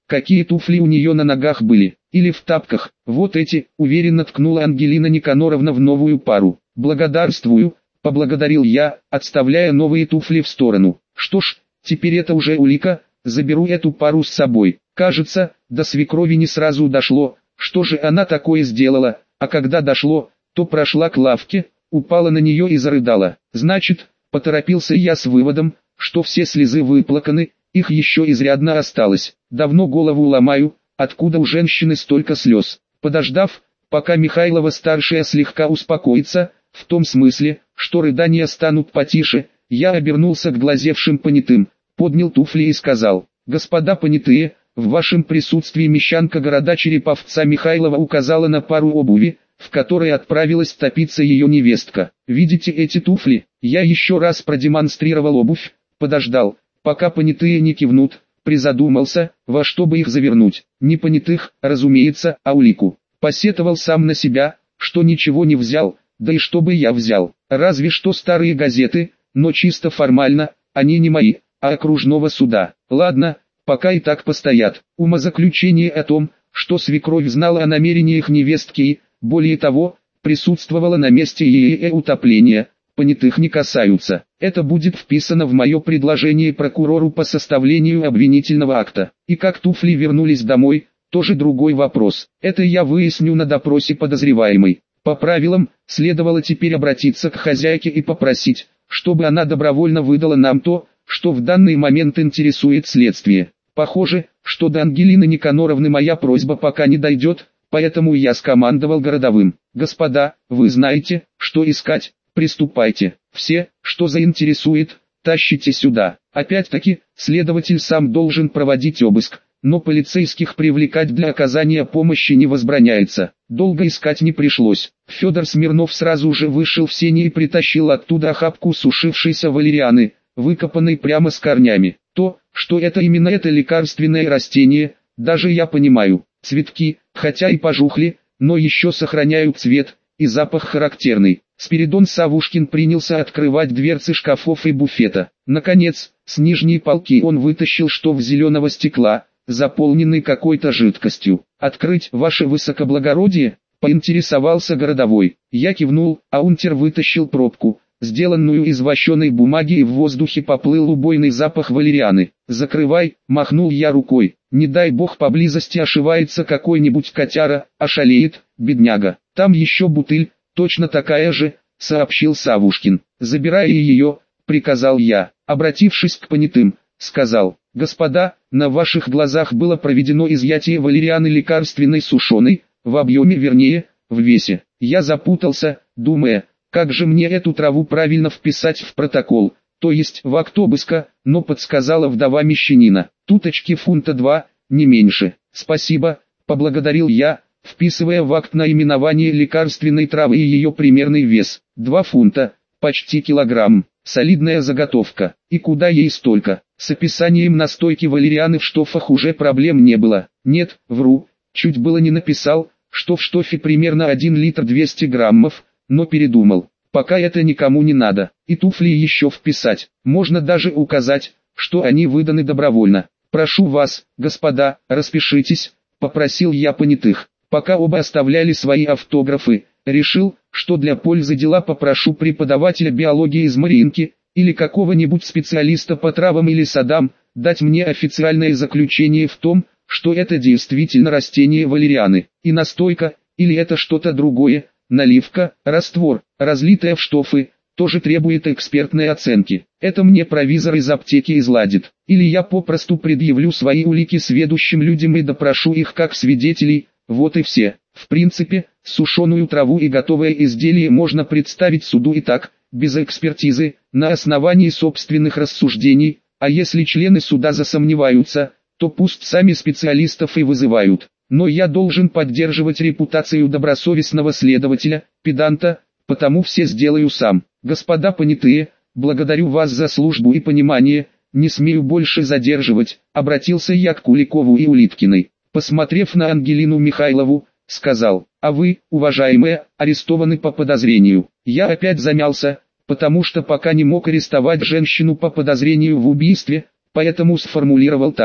какие туфли у нее на ногах были, или в тапках. Вот эти, уверенно ткнула Ангелина Никаноровна в новую пару. Благодарствую, поблагодарил я, отставляя новые туфли в сторону. Что ж, теперь это уже улика, заберу эту пару с собой. Кажется, до свекрови не сразу дошло, что же она такое сделала, а когда дошло, то прошла к лавке, упала на нее и зарыдала. Значит, поторопился я с выводом, что все слезы выплаканы, их еще изрядно осталось. Давно голову ломаю, откуда у женщины столько слез. Подождав, пока Михайлова-старшая слегка успокоится, в том смысле, что рыдания станут потише, я обернулся к глазевшим понятым, поднял туфли и сказал: «Господа понятые, в вашем присутствии мещанка города Череповца Михайлова указала на пару обуви, в которой отправилась топиться ее невестка. Видите эти туфли?» Я еще раз продемонстрировал обувь, подождал, пока понятые не кивнут, призадумался, во что бы их завернуть. Не понятых, разумеется, а улику. Посетовал сам на себя, что ничего не взял, да и что бы я взял. Разве что старые газеты, но чисто формально, они не мои, а окружного суда. Ладно, пока и так постоят. Умозаключение о том, что свекровь знала о намерениях невестки и, более того, присутствовала на месте ее утопления, понятых не касаются. Это будет вписано в мое предложение прокурору по составлению обвинительного акта. И как туфли вернулись домой, тоже другой вопрос. Это я выясню на допросе подозреваемой. По правилам, следовало теперь обратиться к хозяйке и попросить, чтобы она добровольно выдала нам то, что в данный момент интересует следствие. Похоже, что до Ангелины Никаноровны моя просьба пока не дойдет, поэтому я скомандовал городовым: «Господа, вы знаете, что искать, приступайте, все, что заинтересует, тащите сюда». Опять-таки, следователь сам должен проводить обыск, но полицейских привлекать для оказания помощи не возбраняется. Долго искать не пришлось. Федор Смирнов сразу же вышел в сени и притащил оттуда охапку сушившейся валерианы, выкопанной прямо с корнями. То, что это именно это лекарственное растение, даже я понимаю. Цветки, хотя и пожухли, но еще сохраняют цвет, и запах характерный. Спиридон Савушкин принялся открывать дверцы шкафов и буфета. Наконец, с нижней полки он вытащил штоф зеленого стекла, заполненный какой-то жидкостью. «Открыть, ваше высокоблагородие?» — поинтересовался городовой. Я кивнул, а унтер вытащил пробку, сделанную из вощеной бумаги, и в воздухе поплыл убойный запах валерианы. «Закрывай», — махнул я рукой. «Не дай бог поблизости ошивается какой-нибудь котяра, ошалеет, бедняга. Там еще бутыль, точно такая же», — сообщил Савушкин. «Забирай ее», — приказал я. Обратившись к понятым, сказал: «Господа, на ваших глазах было проведено изъятие валерианы лекарственной сушеной, в объеме, вернее, в весе». Я запутался, думая, как же мне эту траву правильно вписать в протокол, то есть в акт обыска, но подсказала вдова мещанина: «Туточки фунта два, не меньше». «Спасибо», — поблагодарил я, вписывая в акт наименование лекарственной травы и ее примерный вес. Два фунта, почти килограмм, солидная заготовка. И куда ей столько? С описанием настойки валерианы в штофах уже проблем не было. Нет, вру, чуть было не написал, что в штофе примерно один литр двести граммов, но передумал. Пока это никому не надо. И туфли еще вписать. Можно даже указать, что они выданы добровольно. «Прошу вас, господа, распишитесь», — попросил я понятых. Пока оба оставляли свои автографы, решил, что для пользы дела попрошу преподавателя биологии из Мариинки, или какого-нибудь специалиста по травам или садам, дать мне официальное заключение в том, что это действительно растение валерианы, и настойка, или это что-то другое, наливка, раствор, разлитая в штофы, тоже требует экспертной оценки. Это мне провизор из аптеки изладит. Или я попросту предъявлю свои улики сведущим людям и допрошу их как свидетелей, вот и все. В принципе, сушеную траву и готовое изделие можно представить суду и так, без экспертизы, на основании собственных рассуждений, а если члены суда засомневаются, то пусть сами специалистов и вызывают. Но я должен поддерживать репутацию добросовестного следователя, педанта, потому все сделаю сам. Господа понятые, благодарю вас за службу и понимание, не смею больше задерживать, обратился я к Куликову и Улиткиной. Посмотрев на Ангелину Михайлову, сказал: «А вы, уважаемые, арестованы по подозрению». Я опять замялся, потому что пока не мог арестовать женщину по подозрению в убийстве, поэтому сформулировал так: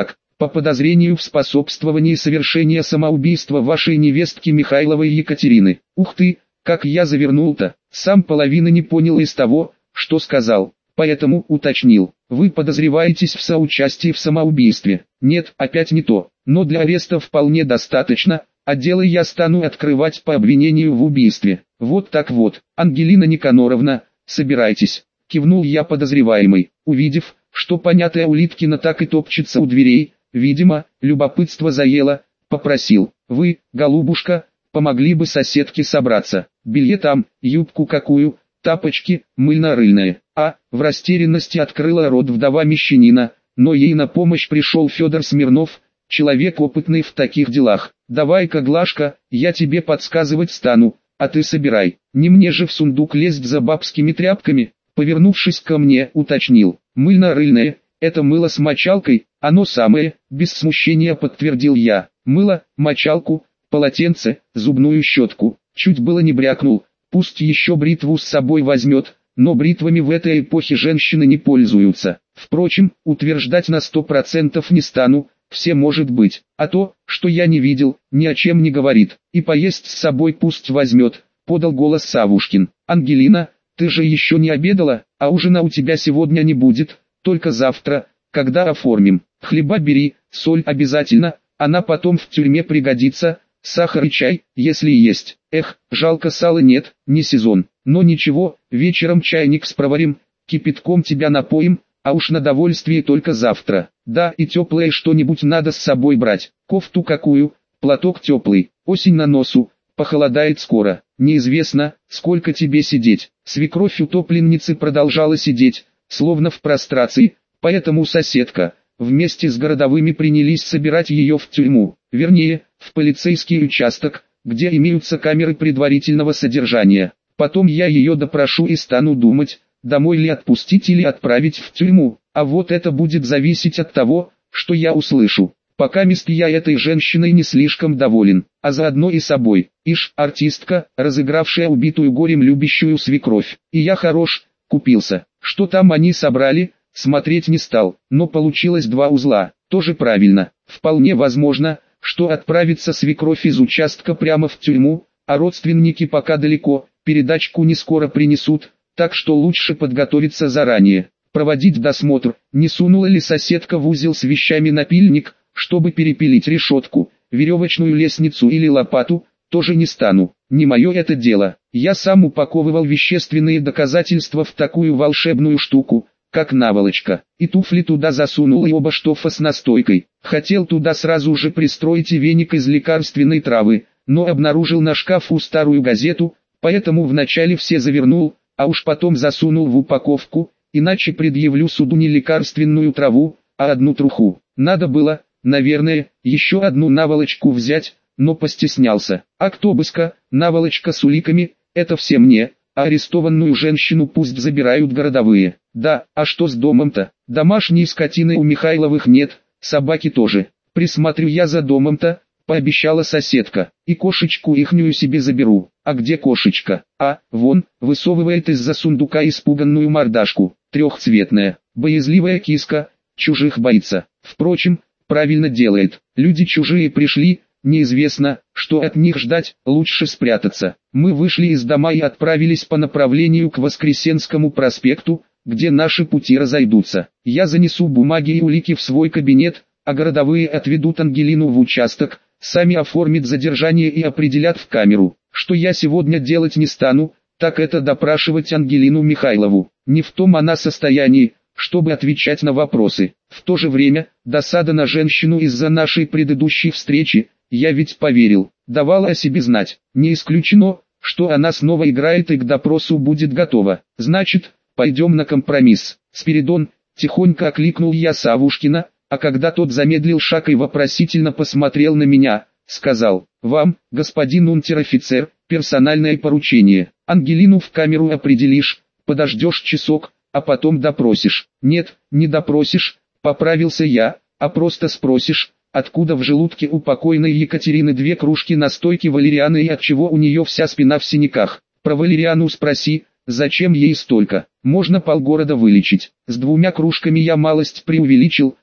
по подозрению в способствовании совершения самоубийства вашей невестки Михайловой Екатерины. Ух ты, как я завернул-то, сам половины не понял из того, что сказал, поэтому уточнил. Вы подозреваетесь в соучастии в самоубийстве? Нет, опять не то, но для ареста вполне достаточно, а дело я стану открывать по обвинению в убийстве. Вот так вот, Ангелина Никаноровна, собирайтесь, кивнул я подозреваемый, увидев, что понятая Улиткина так и топчется у дверей, видимо, любопытство заело, попросил. Вы, голубушка, помогли бы соседке собраться, белье там, юбку какую, тапочки, мыльно-рыльное. А, в растерянности открыла рот вдова мещанина, но ей на помощь пришел Федор Смирнов, человек опытный в таких делах. Давай-ка, Глашка, я тебе подсказывать стану, а ты собирай. Не мне же в сундук лезть за бабскими тряпками. Повернувшись ко мне, уточнил. Мыльно-рыльное, это мыло с мочалкой, оно самое, без смущения подтвердил я. Мыло, мочалку, полотенце, зубную щетку. Чуть было не брякнул, пусть еще бритву с собой возьмет, но бритвами в этой эпохе женщины не пользуются. Впрочем, утверждать на сто процентов не стану, все может быть, а то, что я не видел, ни о чем не говорит, и поесть с собой пусть возьмет, подал голос Савушкин. Ангелина, ты же еще не обедала, а ужина у тебя сегодня не будет, только завтра, когда оформим. Хлеба бери, соль обязательно, она потом в тюрьме пригодится, сахар и чай, если есть. Эх, жалко сала нет, не сезон, но ничего, вечером чайник спроварим, кипятком тебя напоим, а уж на довольствие только завтра. Да, и теплое что-нибудь надо с собой брать, кофту какую, платок теплый, осень на носу, похолодает скоро, неизвестно, сколько тебе сидеть. Свекровь утопленницы продолжала сидеть, словно в прострации, поэтому соседка, вместе с городовыми принялись собирать ее в тюрьму, вернее, в полицейский участок, где имеются камеры предварительного содержания. Потом я ее допрошу и стану думать, домой ли отпустить или отправить в тюрьму, а вот это будет зависеть от того, что я услышу. Пока мест я этой женщиной не слишком доволен, а заодно и собой. Ишь, артистка, разыгравшая убитую горем любящую свекровь. И я хорош, купился. Что там они собрали, смотреть не стал, но получилось два узла. Тоже правильно. Вполне возможно, что отправится свекровь из участка прямо в тюрьму, а родственники пока далеко, передачку не скоро принесут, так что лучше подготовиться заранее. Проводить досмотр, не сунула ли соседка в узел с вещами напильник, чтобы перепилить решетку, веревочную лестницу или лопату, тоже не стану. Не мое это дело. Я сам упаковывал вещественные доказательства в такую волшебную штуку, как наволочка, и туфли туда засунул и оба штофа с настойкой. Хотел туда сразу же пристроить и веник из лекарственной травы, но обнаружил на шкафу старую газету, поэтому вначале все завернул, а уж потом засунул в упаковку, иначе предъявлю суду не лекарственную траву, а одну труху. Надо было, наверное, еще одну наволочку взять, но постеснялся. Акт обыска, наволочка с уликами, это все мне, а арестованную женщину пусть забирают городовые. Да, а что с домом-то? Домашней скотины у Михайловых нет, собаки тоже. Присмотрю я за домом-то, пообещала соседка, и кошечку ихнюю себе заберу. А где кошечка? А, вон, высовывает из-за сундука испуганную мордашку, трехцветная, боязливая киска, чужих боится. Впрочем, правильно делает, люди чужие пришли, неизвестно, что от них ждать, лучше спрятаться. Мы вышли из дома и отправились по направлению к Воскресенскому проспекту, где наши пути разойдутся. Я занесу бумаги и улики в свой кабинет, а городовые отведут Ангелину в участок, сами оформят задержание и определят в камеру. Что я сегодня делать не стану, так это допрашивать Ангелину Михайлову. Не в том она состоянии, чтобы отвечать на вопросы. В то же время, досада на женщину из-за нашей предыдущей встречи, я ведь поверил, давала о себе знать. Не исключено, что она снова играет и к допросу будет готова. Значит, пойдем на компромисс. Спиридон, тихонько окликнул я Савушкина, а когда тот замедлил шаг и вопросительно посмотрел на меня, сказал: «Вам, господин унтер-офицер, персональное поручение. Ангелину в камеру определишь, подождешь часок, а потом допросишь». «Нет, не допросишь», — поправился я, «а просто спросишь, откуда в желудке у покойной Екатерины две кружки настойки валерианы и отчего у нее вся спина в синяках. Про валериану спроси, зачем ей столько, можно полгорода вылечить. С двумя кружками я малость преувеличил,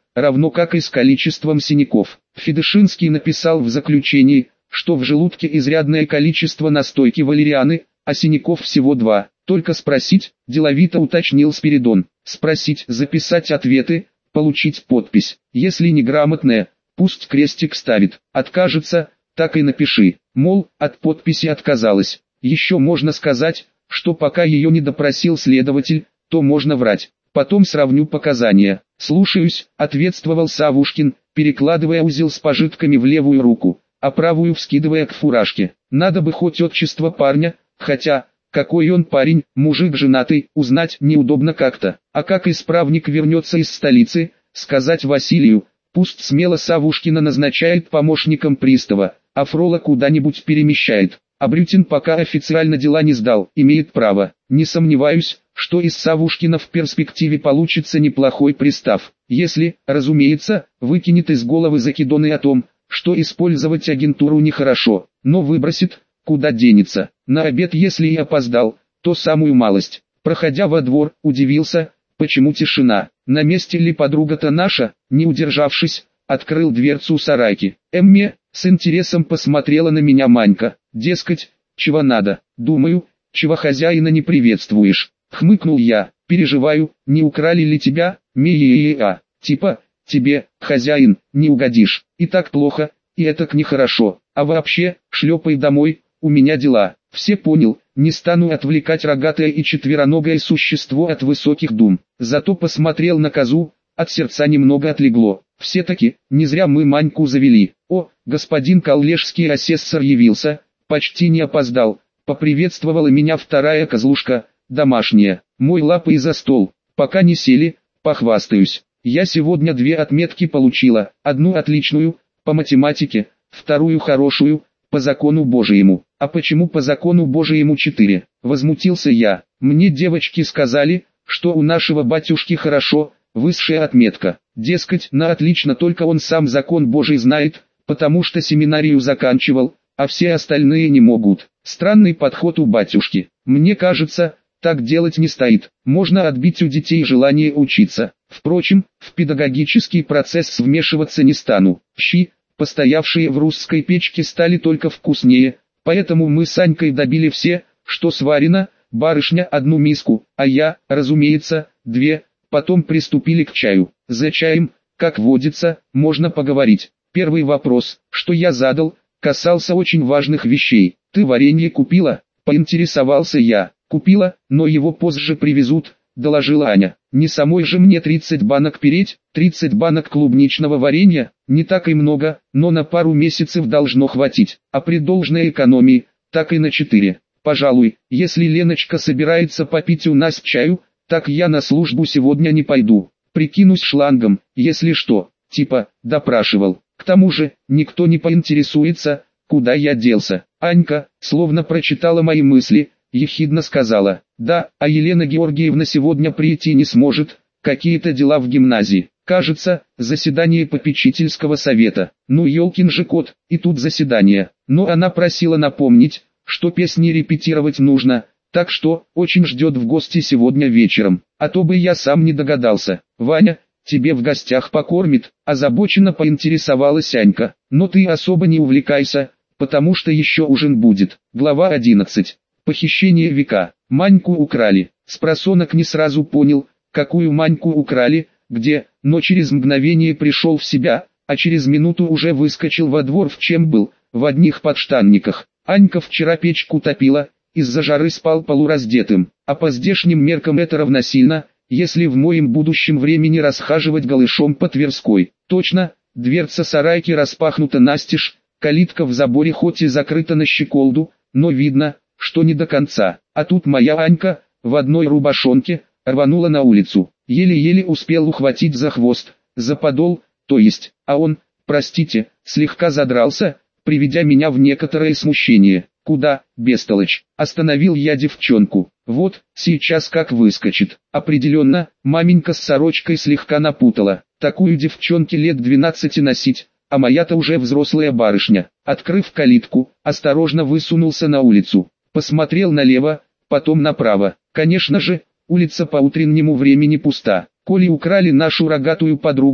равно как и с количеством синяков. Федышинский написал в заключении, что в желудке изрядное количество настойки валерианы, а синяков всего два. Только спросить, деловито уточнил Спиридон. Спросить, записать ответы, получить подпись. Если неграмотная, пусть крестик ставит. Откажется, так и напиши. Мол, от подписи отказалась. Еще можно сказать, что пока ее не допросил следователь, то можно врать. Потом сравню показания. «Слушаюсь», — ответствовал Савушкин, перекладывая узел с пожитками в левую руку, а правую вскидывая к фуражке. Надо бы хоть отчество парня, хотя, какой он парень, мужик женатый, узнать неудобно как-то. А как исправник вернется из столицы, сказать Василию, пусть смело Савушкина назначает помощником пристава, а Фрола куда-нибудь перемещает. А Брютин пока официально дела не сдал, имеет право. Не сомневаюсь, что из Савушкина в перспективе получится неплохой пристав, если, разумеется, выкинет из головы закидоны о том, что использовать агентуру нехорошо, но выбросит, куда денется. На обед если и опоздал, то самую малость. Проходя во двор, удивился, почему тишина. На месте ли подруга-то наша, не удержавшись, открыл дверцу сарайки. Эмме, с интересом посмотрела на меня Манька, дескать, чего надо, думаю, чего хозяина не приветствуешь. Хмыкнул я, переживаю, не украли ли тебя, мия, типа, тебе, хозяин, не угодишь, и так плохо, и этак нехорошо, а вообще, шлепай домой, у меня дела. Все понял, не стану отвлекать рогатое и четвероногое существо от высоких дум, зато посмотрел на козу, от сердца немного отлегло. Все-таки, не зря мы Маньку завели. О, господин коллежский асессор явился, почти не опоздал, поприветствовала меня вторая козлушка, домашняя. Мой лапы и за стол, пока не сели, похвастаюсь. Я сегодня две отметки получила, одну отличную, по математике, вторую хорошую, по закону Божьему. А почему по закону Божьему четыре? Возмутился я. Мне девочки сказали, что у нашего батюшки хорошо, высшая отметка. Дескать, на отлично только он сам закон Божий знает, потому что семинарию заканчивал, а все остальные не могут. Странный подход у батюшки. Мне кажется, так делать не стоит. Можно отбить у детей желание учиться. Впрочем, в педагогический процесс вмешиваться не стану. Щи, постоявшие в русской печке, стали только вкуснее, поэтому мы с Анькой добили все, что сварено, барышня одну миску, а я, разумеется, две. Потом приступили к чаю. За чаем, как водится, можно поговорить. Первый вопрос, что я задал, касался очень важных вещей. «Ты варенье купила?» – поинтересовался я. «Купила, но его позже привезут», – доложила Аня. «Не самой же мне тридцать банок переть, тридцать банок клубничного варенья, не так и много, но на пару месяцев должно хватить, а при должной экономии, так и на четыре. Пожалуй, если Леночка собирается попить у нас чаю, так я на службу сегодня не пойду, прикинусь шлангом, если что, типа, допрашивал. К тому же, никто не поинтересуется, куда я делся». Анька, словно прочитала мои мысли, ехидно сказала: «Да, а Елена Георгиевна сегодня прийти не сможет, какие-то дела в гимназии. Кажется, заседание попечительского совета. Ну елкин же кот, и тут заседание. Но она просила напомнить, что песни репетировать нужно, так что, очень ждет в гости сегодня вечером, а то бы я сам не догадался. Ваня, тебе в гостях покормит», озабоченно поинтересовалась Анька. «Но ты особо не увлекайся, потому что еще ужин будет». Глава одиннадцать. Похищение века. Маньку украли. Спросонок не сразу понял, какую Маньку украли, где, но через мгновение пришел в себя, а через минуту уже выскочил во двор, в чем был, в одних подштанниках. Анька вчера печку топила, из-за жары спал полураздетым, а по здешним меркам это равносильно, если в моем будущем времени расхаживать голышом по Тверской. Точно, дверца сарайки распахнута настежь, калитка в заборе хоть и закрыта на щеколду, но видно, что не до конца. А тут моя Анька, в одной рубашонке, рванула на улицу. Еле-еле успел ухватить за хвост, за подол, то есть, а он, простите, слегка задрался, приведя меня в некоторое смущение. «Куда, бестолочь?» Остановил я девчонку. «Вот, сейчас как выскочит». Определенно, маменька с сорочкой слегка напутала. Такую девчонке лет двенадцати носить, а моя-то уже взрослая барышня. Открыв калитку, осторожно высунулся на улицу. Посмотрел налево, потом направо. Конечно же, улица по утреннему времени пуста. Коли украли нашу рогатую подругу,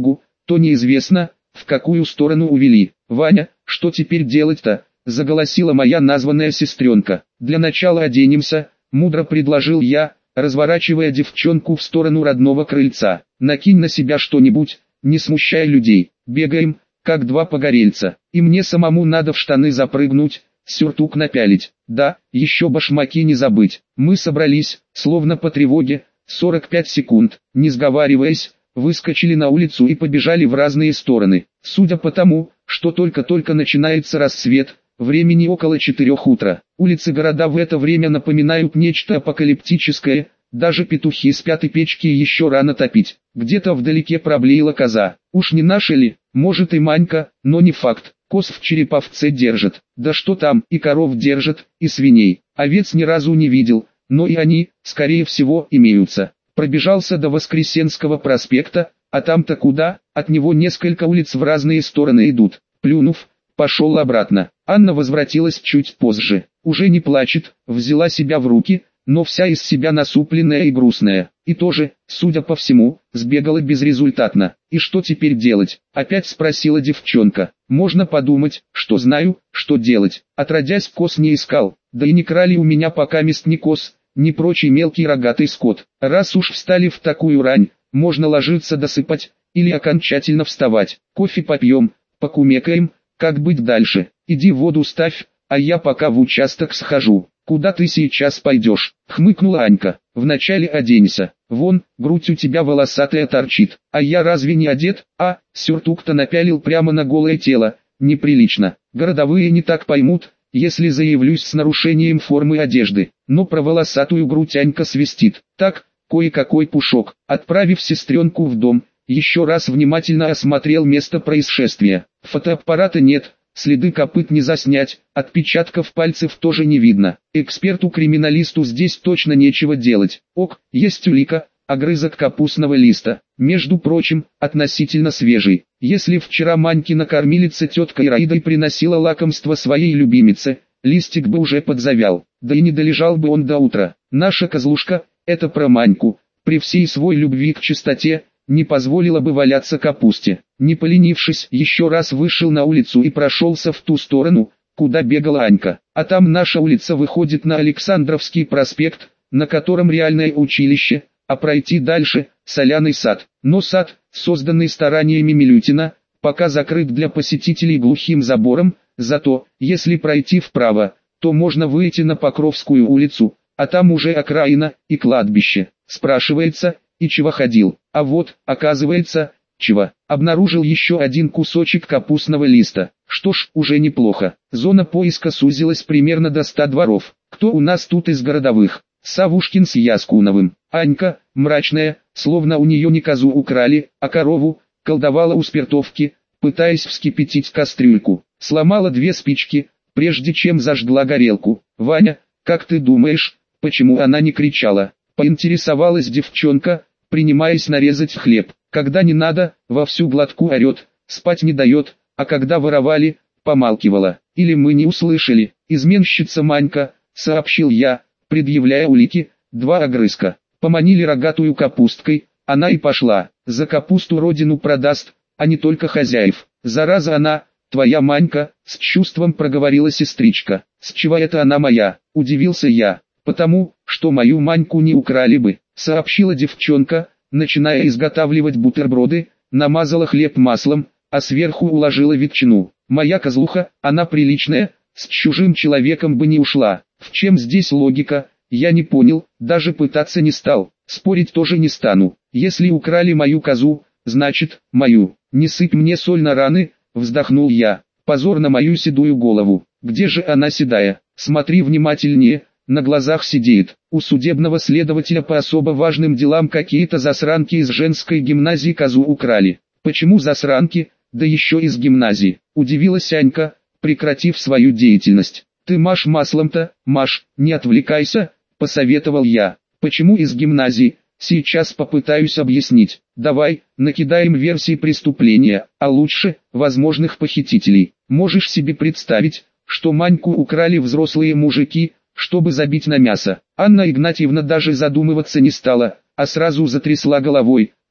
то неизвестно, в какую сторону увели. «Ваня, что теперь делать-то?» — заголосила моя названная сестренка. «Для начала оденемся», — мудро предложил я, разворачивая девчонку в сторону родного крыльца. «Накинь на себя что-нибудь, не смущай людей. Бегаем, как два погорельца. И мне самому надо в штаны запрыгнуть, сюртук напялить. Да, еще башмаки не забыть». Мы собрались, словно по тревоге, сорок пять секунд, не сговариваясь, выскочили на улицу и побежали в разные стороны. Судя по тому, что только-только начинается рассвет, времени около четырех утра. Улицы города в это время напоминают нечто апокалиптическое, даже петухи спят и печки еще рано топить. Где-то вдалеке проблеяла коза. Уж не наша ли? Может и Манька, но не факт. Коз в Череповце держит. Да что там, и коров держит, и свиней. Овец ни разу не видел, но и они, скорее всего, имеются. Пробежался до Воскресенского проспекта, а там-то куда? От него несколько улиц в разные стороны идут. Плюнув, пошел обратно. Анна возвратилась чуть позже. Уже не плачет, взяла себя в руки, но вся из себя насупленная и грустная. И тоже, судя по всему, сбегала безрезультатно. «И что теперь делать?» — опять спросила девчонка. «Можно подумать, что знаю, что делать. Отродясь коз не искал, да и не крали у меня пока мест ни коз, ни прочий мелкий рогатый скот. Раз уж встали в такую рань, можно ложиться досыпать, или окончательно вставать. Кофе попьем, покумекаем, как быть дальше. Иди воду ставь, а я пока в участок схожу». «Куда ты сейчас пойдешь?» — хмыкнула Анька. «Вначале оденься. Вон, грудь у тебя волосатая торчит. А я разве не одет? А, сюртук-то напялил прямо на голое тело. Неприлично. Городовые не так поймут, если заявлюсь с нарушением формы одежды». Но про волосатую грудь Анька свистит. Так, кое-какой пушок. Отправив сестренку в дом, еще раз внимательно осмотрел место происшествия. Фотоаппарата нет. Следы копыт не заснять, отпечатков пальцев тоже не видно. Эксперту-криминалисту здесь точно нечего делать. Ок, есть улика, огрызок капустного листа. Между прочим, относительно свежий. Если вчера Манькина кормилица тетка Ираидой приносила лакомство своей любимице, листик бы уже подзавял. Да и не долежал бы он до утра. Наша козлушка, это про Маньку, при всей своей любви к чистоте, не позволила бы валяться капусте. Не поленившись, еще раз вышел на улицу и прошелся в ту сторону, куда бегала Анька. А там наша улица выходит на Александровский проспект, на котором реальное училище, а пройти дальше – Соляный сад. Но сад, созданный стараниями Милютина, пока закрыт для посетителей глухим забором, зато, если пройти вправо, то можно выйти на Покровскую улицу, а там уже окраина и кладбище. Спрашивается, и чего ходил? А вот, оказывается, чего. Обнаружил еще один кусочек капустного листа. Что ж, уже неплохо. Зона поиска сузилась примерно до ста дворов. Кто у нас тут из городовых? Савушкин с Яскуновым. Анька, мрачная, словно у нее не козу украли, а корову, колдовала у спиртовки, пытаясь вскипятить кастрюльку. Сломала две спички, прежде чем зажгла горелку. «Ваня, как ты думаешь, почему она не кричала?» — поинтересовалась девчонка, принимаясь нарезать хлеб. Когда не надо, во всю глотку орет, спать не дает, а когда воровали, помалкивала. Или мы не услышали. «Изменщица Манька», — сообщил я, предъявляя улики, два огрызка. Поманили рогатую капусткой, она и пошла. За капусту родину продаст, а не только хозяев. «Зараза она, твоя Манька», — с чувством проговорила сестричка. «С чего это она моя?» — удивился я. «Потому, что мою Маньку не украли бы», — сообщила девчонка, начиная изготавливать бутерброды, намазала хлеб маслом, а сверху уложила ветчину. «Моя козлуха, она приличная, с чужим человеком бы не ушла». В чем здесь логика, я не понял, даже пытаться не стал, спорить тоже не стану. Если украли мою козу, значит, мою. «Не сыпь мне соль на раны», — вздохнул я. «Позор на мою седую голову. Где же она седая? Смотри внимательнее». На глазах сидеет. У судебного следователя по особо важным делам какие-то засранки из женской гимназии козу украли. «Почему засранки, да еще из гимназии?» — удивилась Анька, прекратив свою деятельность. «Ты мажь маслом-то, Маш, не отвлекайся», — посоветовал я. «Почему из гимназии? Сейчас попытаюсь объяснить. Давай, накидаем версии преступления, а лучше, возможных похитителей. Можешь себе представить, что Маньку украли взрослые мужики, чтобы забить на мясо?» Анна Игнатьевна даже задумываться не стала, а сразу затрясла головой,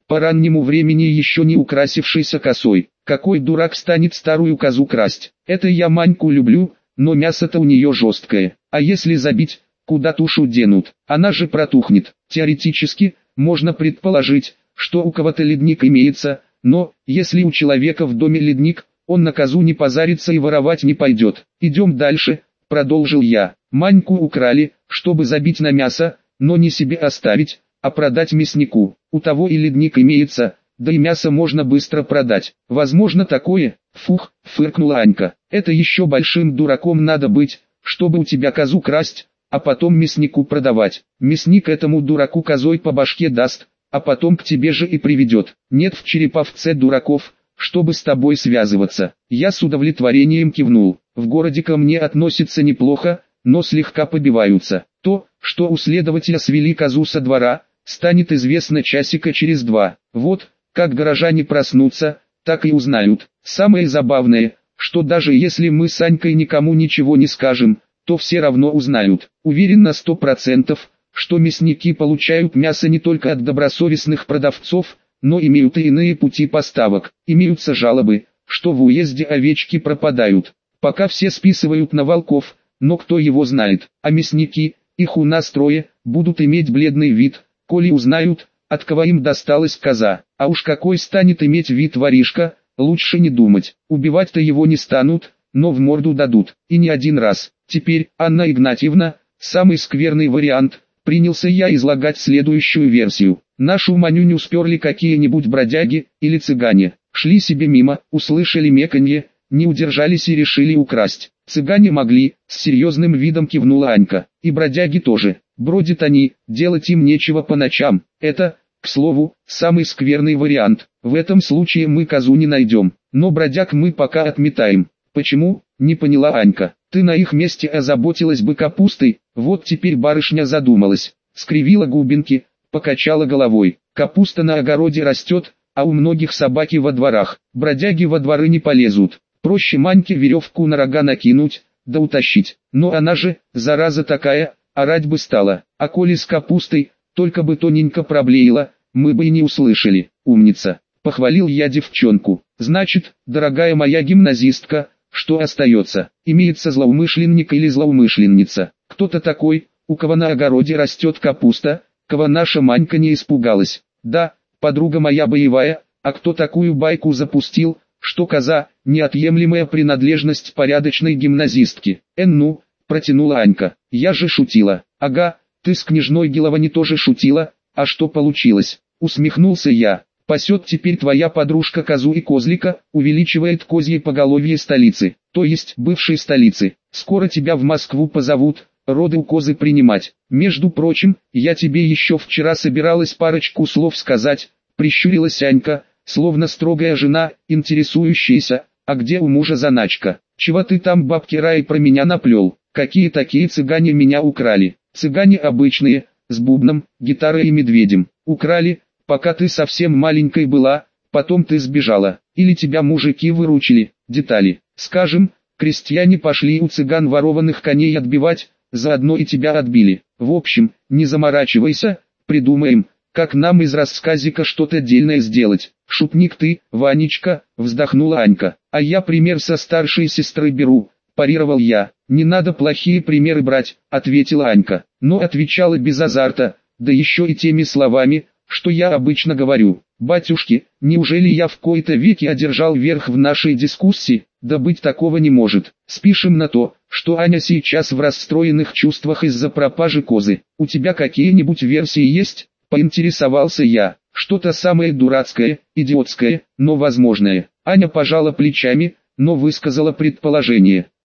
по раннему времени еще не украсившейся косой. Какой дурак станет старую козу красть? Это я Маньку люблю, но мясо-то у нее жесткое. А если забить, куда тушу денут? Она же протухнет. Теоретически, можно предположить, что у кого-то ледник имеется, но, если у человека в доме ледник, он на козу не позарится и воровать не пойдет. Идем дальше, продолжил я. Маньку украли, чтобы забить на мясо, но не себе оставить, а продать мяснику. У того и ледник имеется, да и мясо можно быстро продать. Возможно такое? Фух, фыркнула Анька. Это еще большим дураком надо быть, чтобы у тебя козу красть, а потом мяснику продавать. Мясник этому дураку козой по башке даст, а потом к тебе же и приведет. Нет в Череповце дураков, чтобы с тобой связываться. Я с удовлетворением кивнул. В городе ко мне относятся неплохо, но слегка побиваются. То, что у следователя свели козу со двора, станет известно часика через два. Вот, как горожане проснутся, так и узнают. Самое забавное, что даже если мы с Анькой никому ничего не скажем, то все равно узнают. Уверен на сто процентов, что мясники получают мясо не только от добросовестных продавцов, но имеют и иные пути поставок. Имеются жалобы, что в уезде овечки пропадают. Пока все списывают на волков, но кто его знает. А мясники, их у нас трое, будут иметь бледный вид, коли узнают, от кого им досталась коза. А уж какой станет иметь вид воришка, лучше не думать. Убивать-то его не станут, но в морду дадут. И не один раз. Теперь, Анна Игнатьевна, самый скверный вариант. Принялся я излагать следующую версию. Нашу Манюню сперли какие-нибудь бродяги или цыгане. Шли себе мимо, услышали меканье, не удержались и решили украсть. Цыгане могли, с серьезным видом кивнула Анька. И бродяги тоже. Бродят они, делать им нечего по ночам. Это, к слову, самый скверный вариант. В этом случае мы козу не найдем. Но бродяг мы пока отметаем. Почему? Не поняла Анька. Ты на их месте озаботилась бы капустой. Вот теперь барышня задумалась. Скривила губинки, покачала головой. Капуста на огороде растет, а у многих собаки во дворах. Бродяги во дворы не полезут. Проще Маньке веревку на рога накинуть, да утащить. Но она же, зараза такая, орать бы стала. А коли с капустой, только бы тоненько проблеяла, мы бы и не услышали. Умница. Похвалил я девчонку. Значит, дорогая моя гимназистка, что остается? Имеется злоумышленник или злоумышленница. Кто-то такой, у кого на огороде растет капуста, кого наша Манька не испугалась. Да, подруга моя боевая, а кто такую байку запустил, что коза – неотъемлемая принадлежность порядочной гимназистки. Эн ну, протянула Анька. Я же шутила. Ага, ты с княжной Геловани тоже шутила, а что получилось? Усмехнулся я. Пасет теперь твоя подружка козу и козлика, увеличивает козье поголовье столицы, то есть бывшей столицы. Скоро тебя в Москву позовут, роды у козы принимать. Между прочим, я тебе еще вчера собиралась парочку слов сказать, прищурилась Анька, словно строгая жена, интересующаяся, а где у мужа заначка? Чего ты там бабки рай про меня наплел? Какие такие цыгане меня украли? Цыгане обычные, с бубном, гитарой и медведем. Украли, пока ты совсем маленькой была, потом ты сбежала. Или тебя мужики выручили. Детали. Скажем, крестьяне пошли у цыган ворованных коней отбивать, заодно и тебя отбили. В общем, не заморачивайся, придумаем, как нам из рассказика что-то дельное сделать. Шутник ты, Ванечка, вздохнула Анька. А я пример со старшей сестры беру, парировал я. Не надо плохие примеры брать, ответила Анька. Но отвечала без азарта, да еще и теми словами, что я обычно говорю. Батюшки, неужели я в кои-то веки одержал верх в нашей дискуссии? Да быть такого не может. Спишем на то, что Аня сейчас в расстроенных чувствах из-за пропажи козы. У тебя какие-нибудь версии есть? Поинтересовался я. Что-то самое дурацкое, идиотское, но возможное. Аня пожала плечами, но высказала предположение.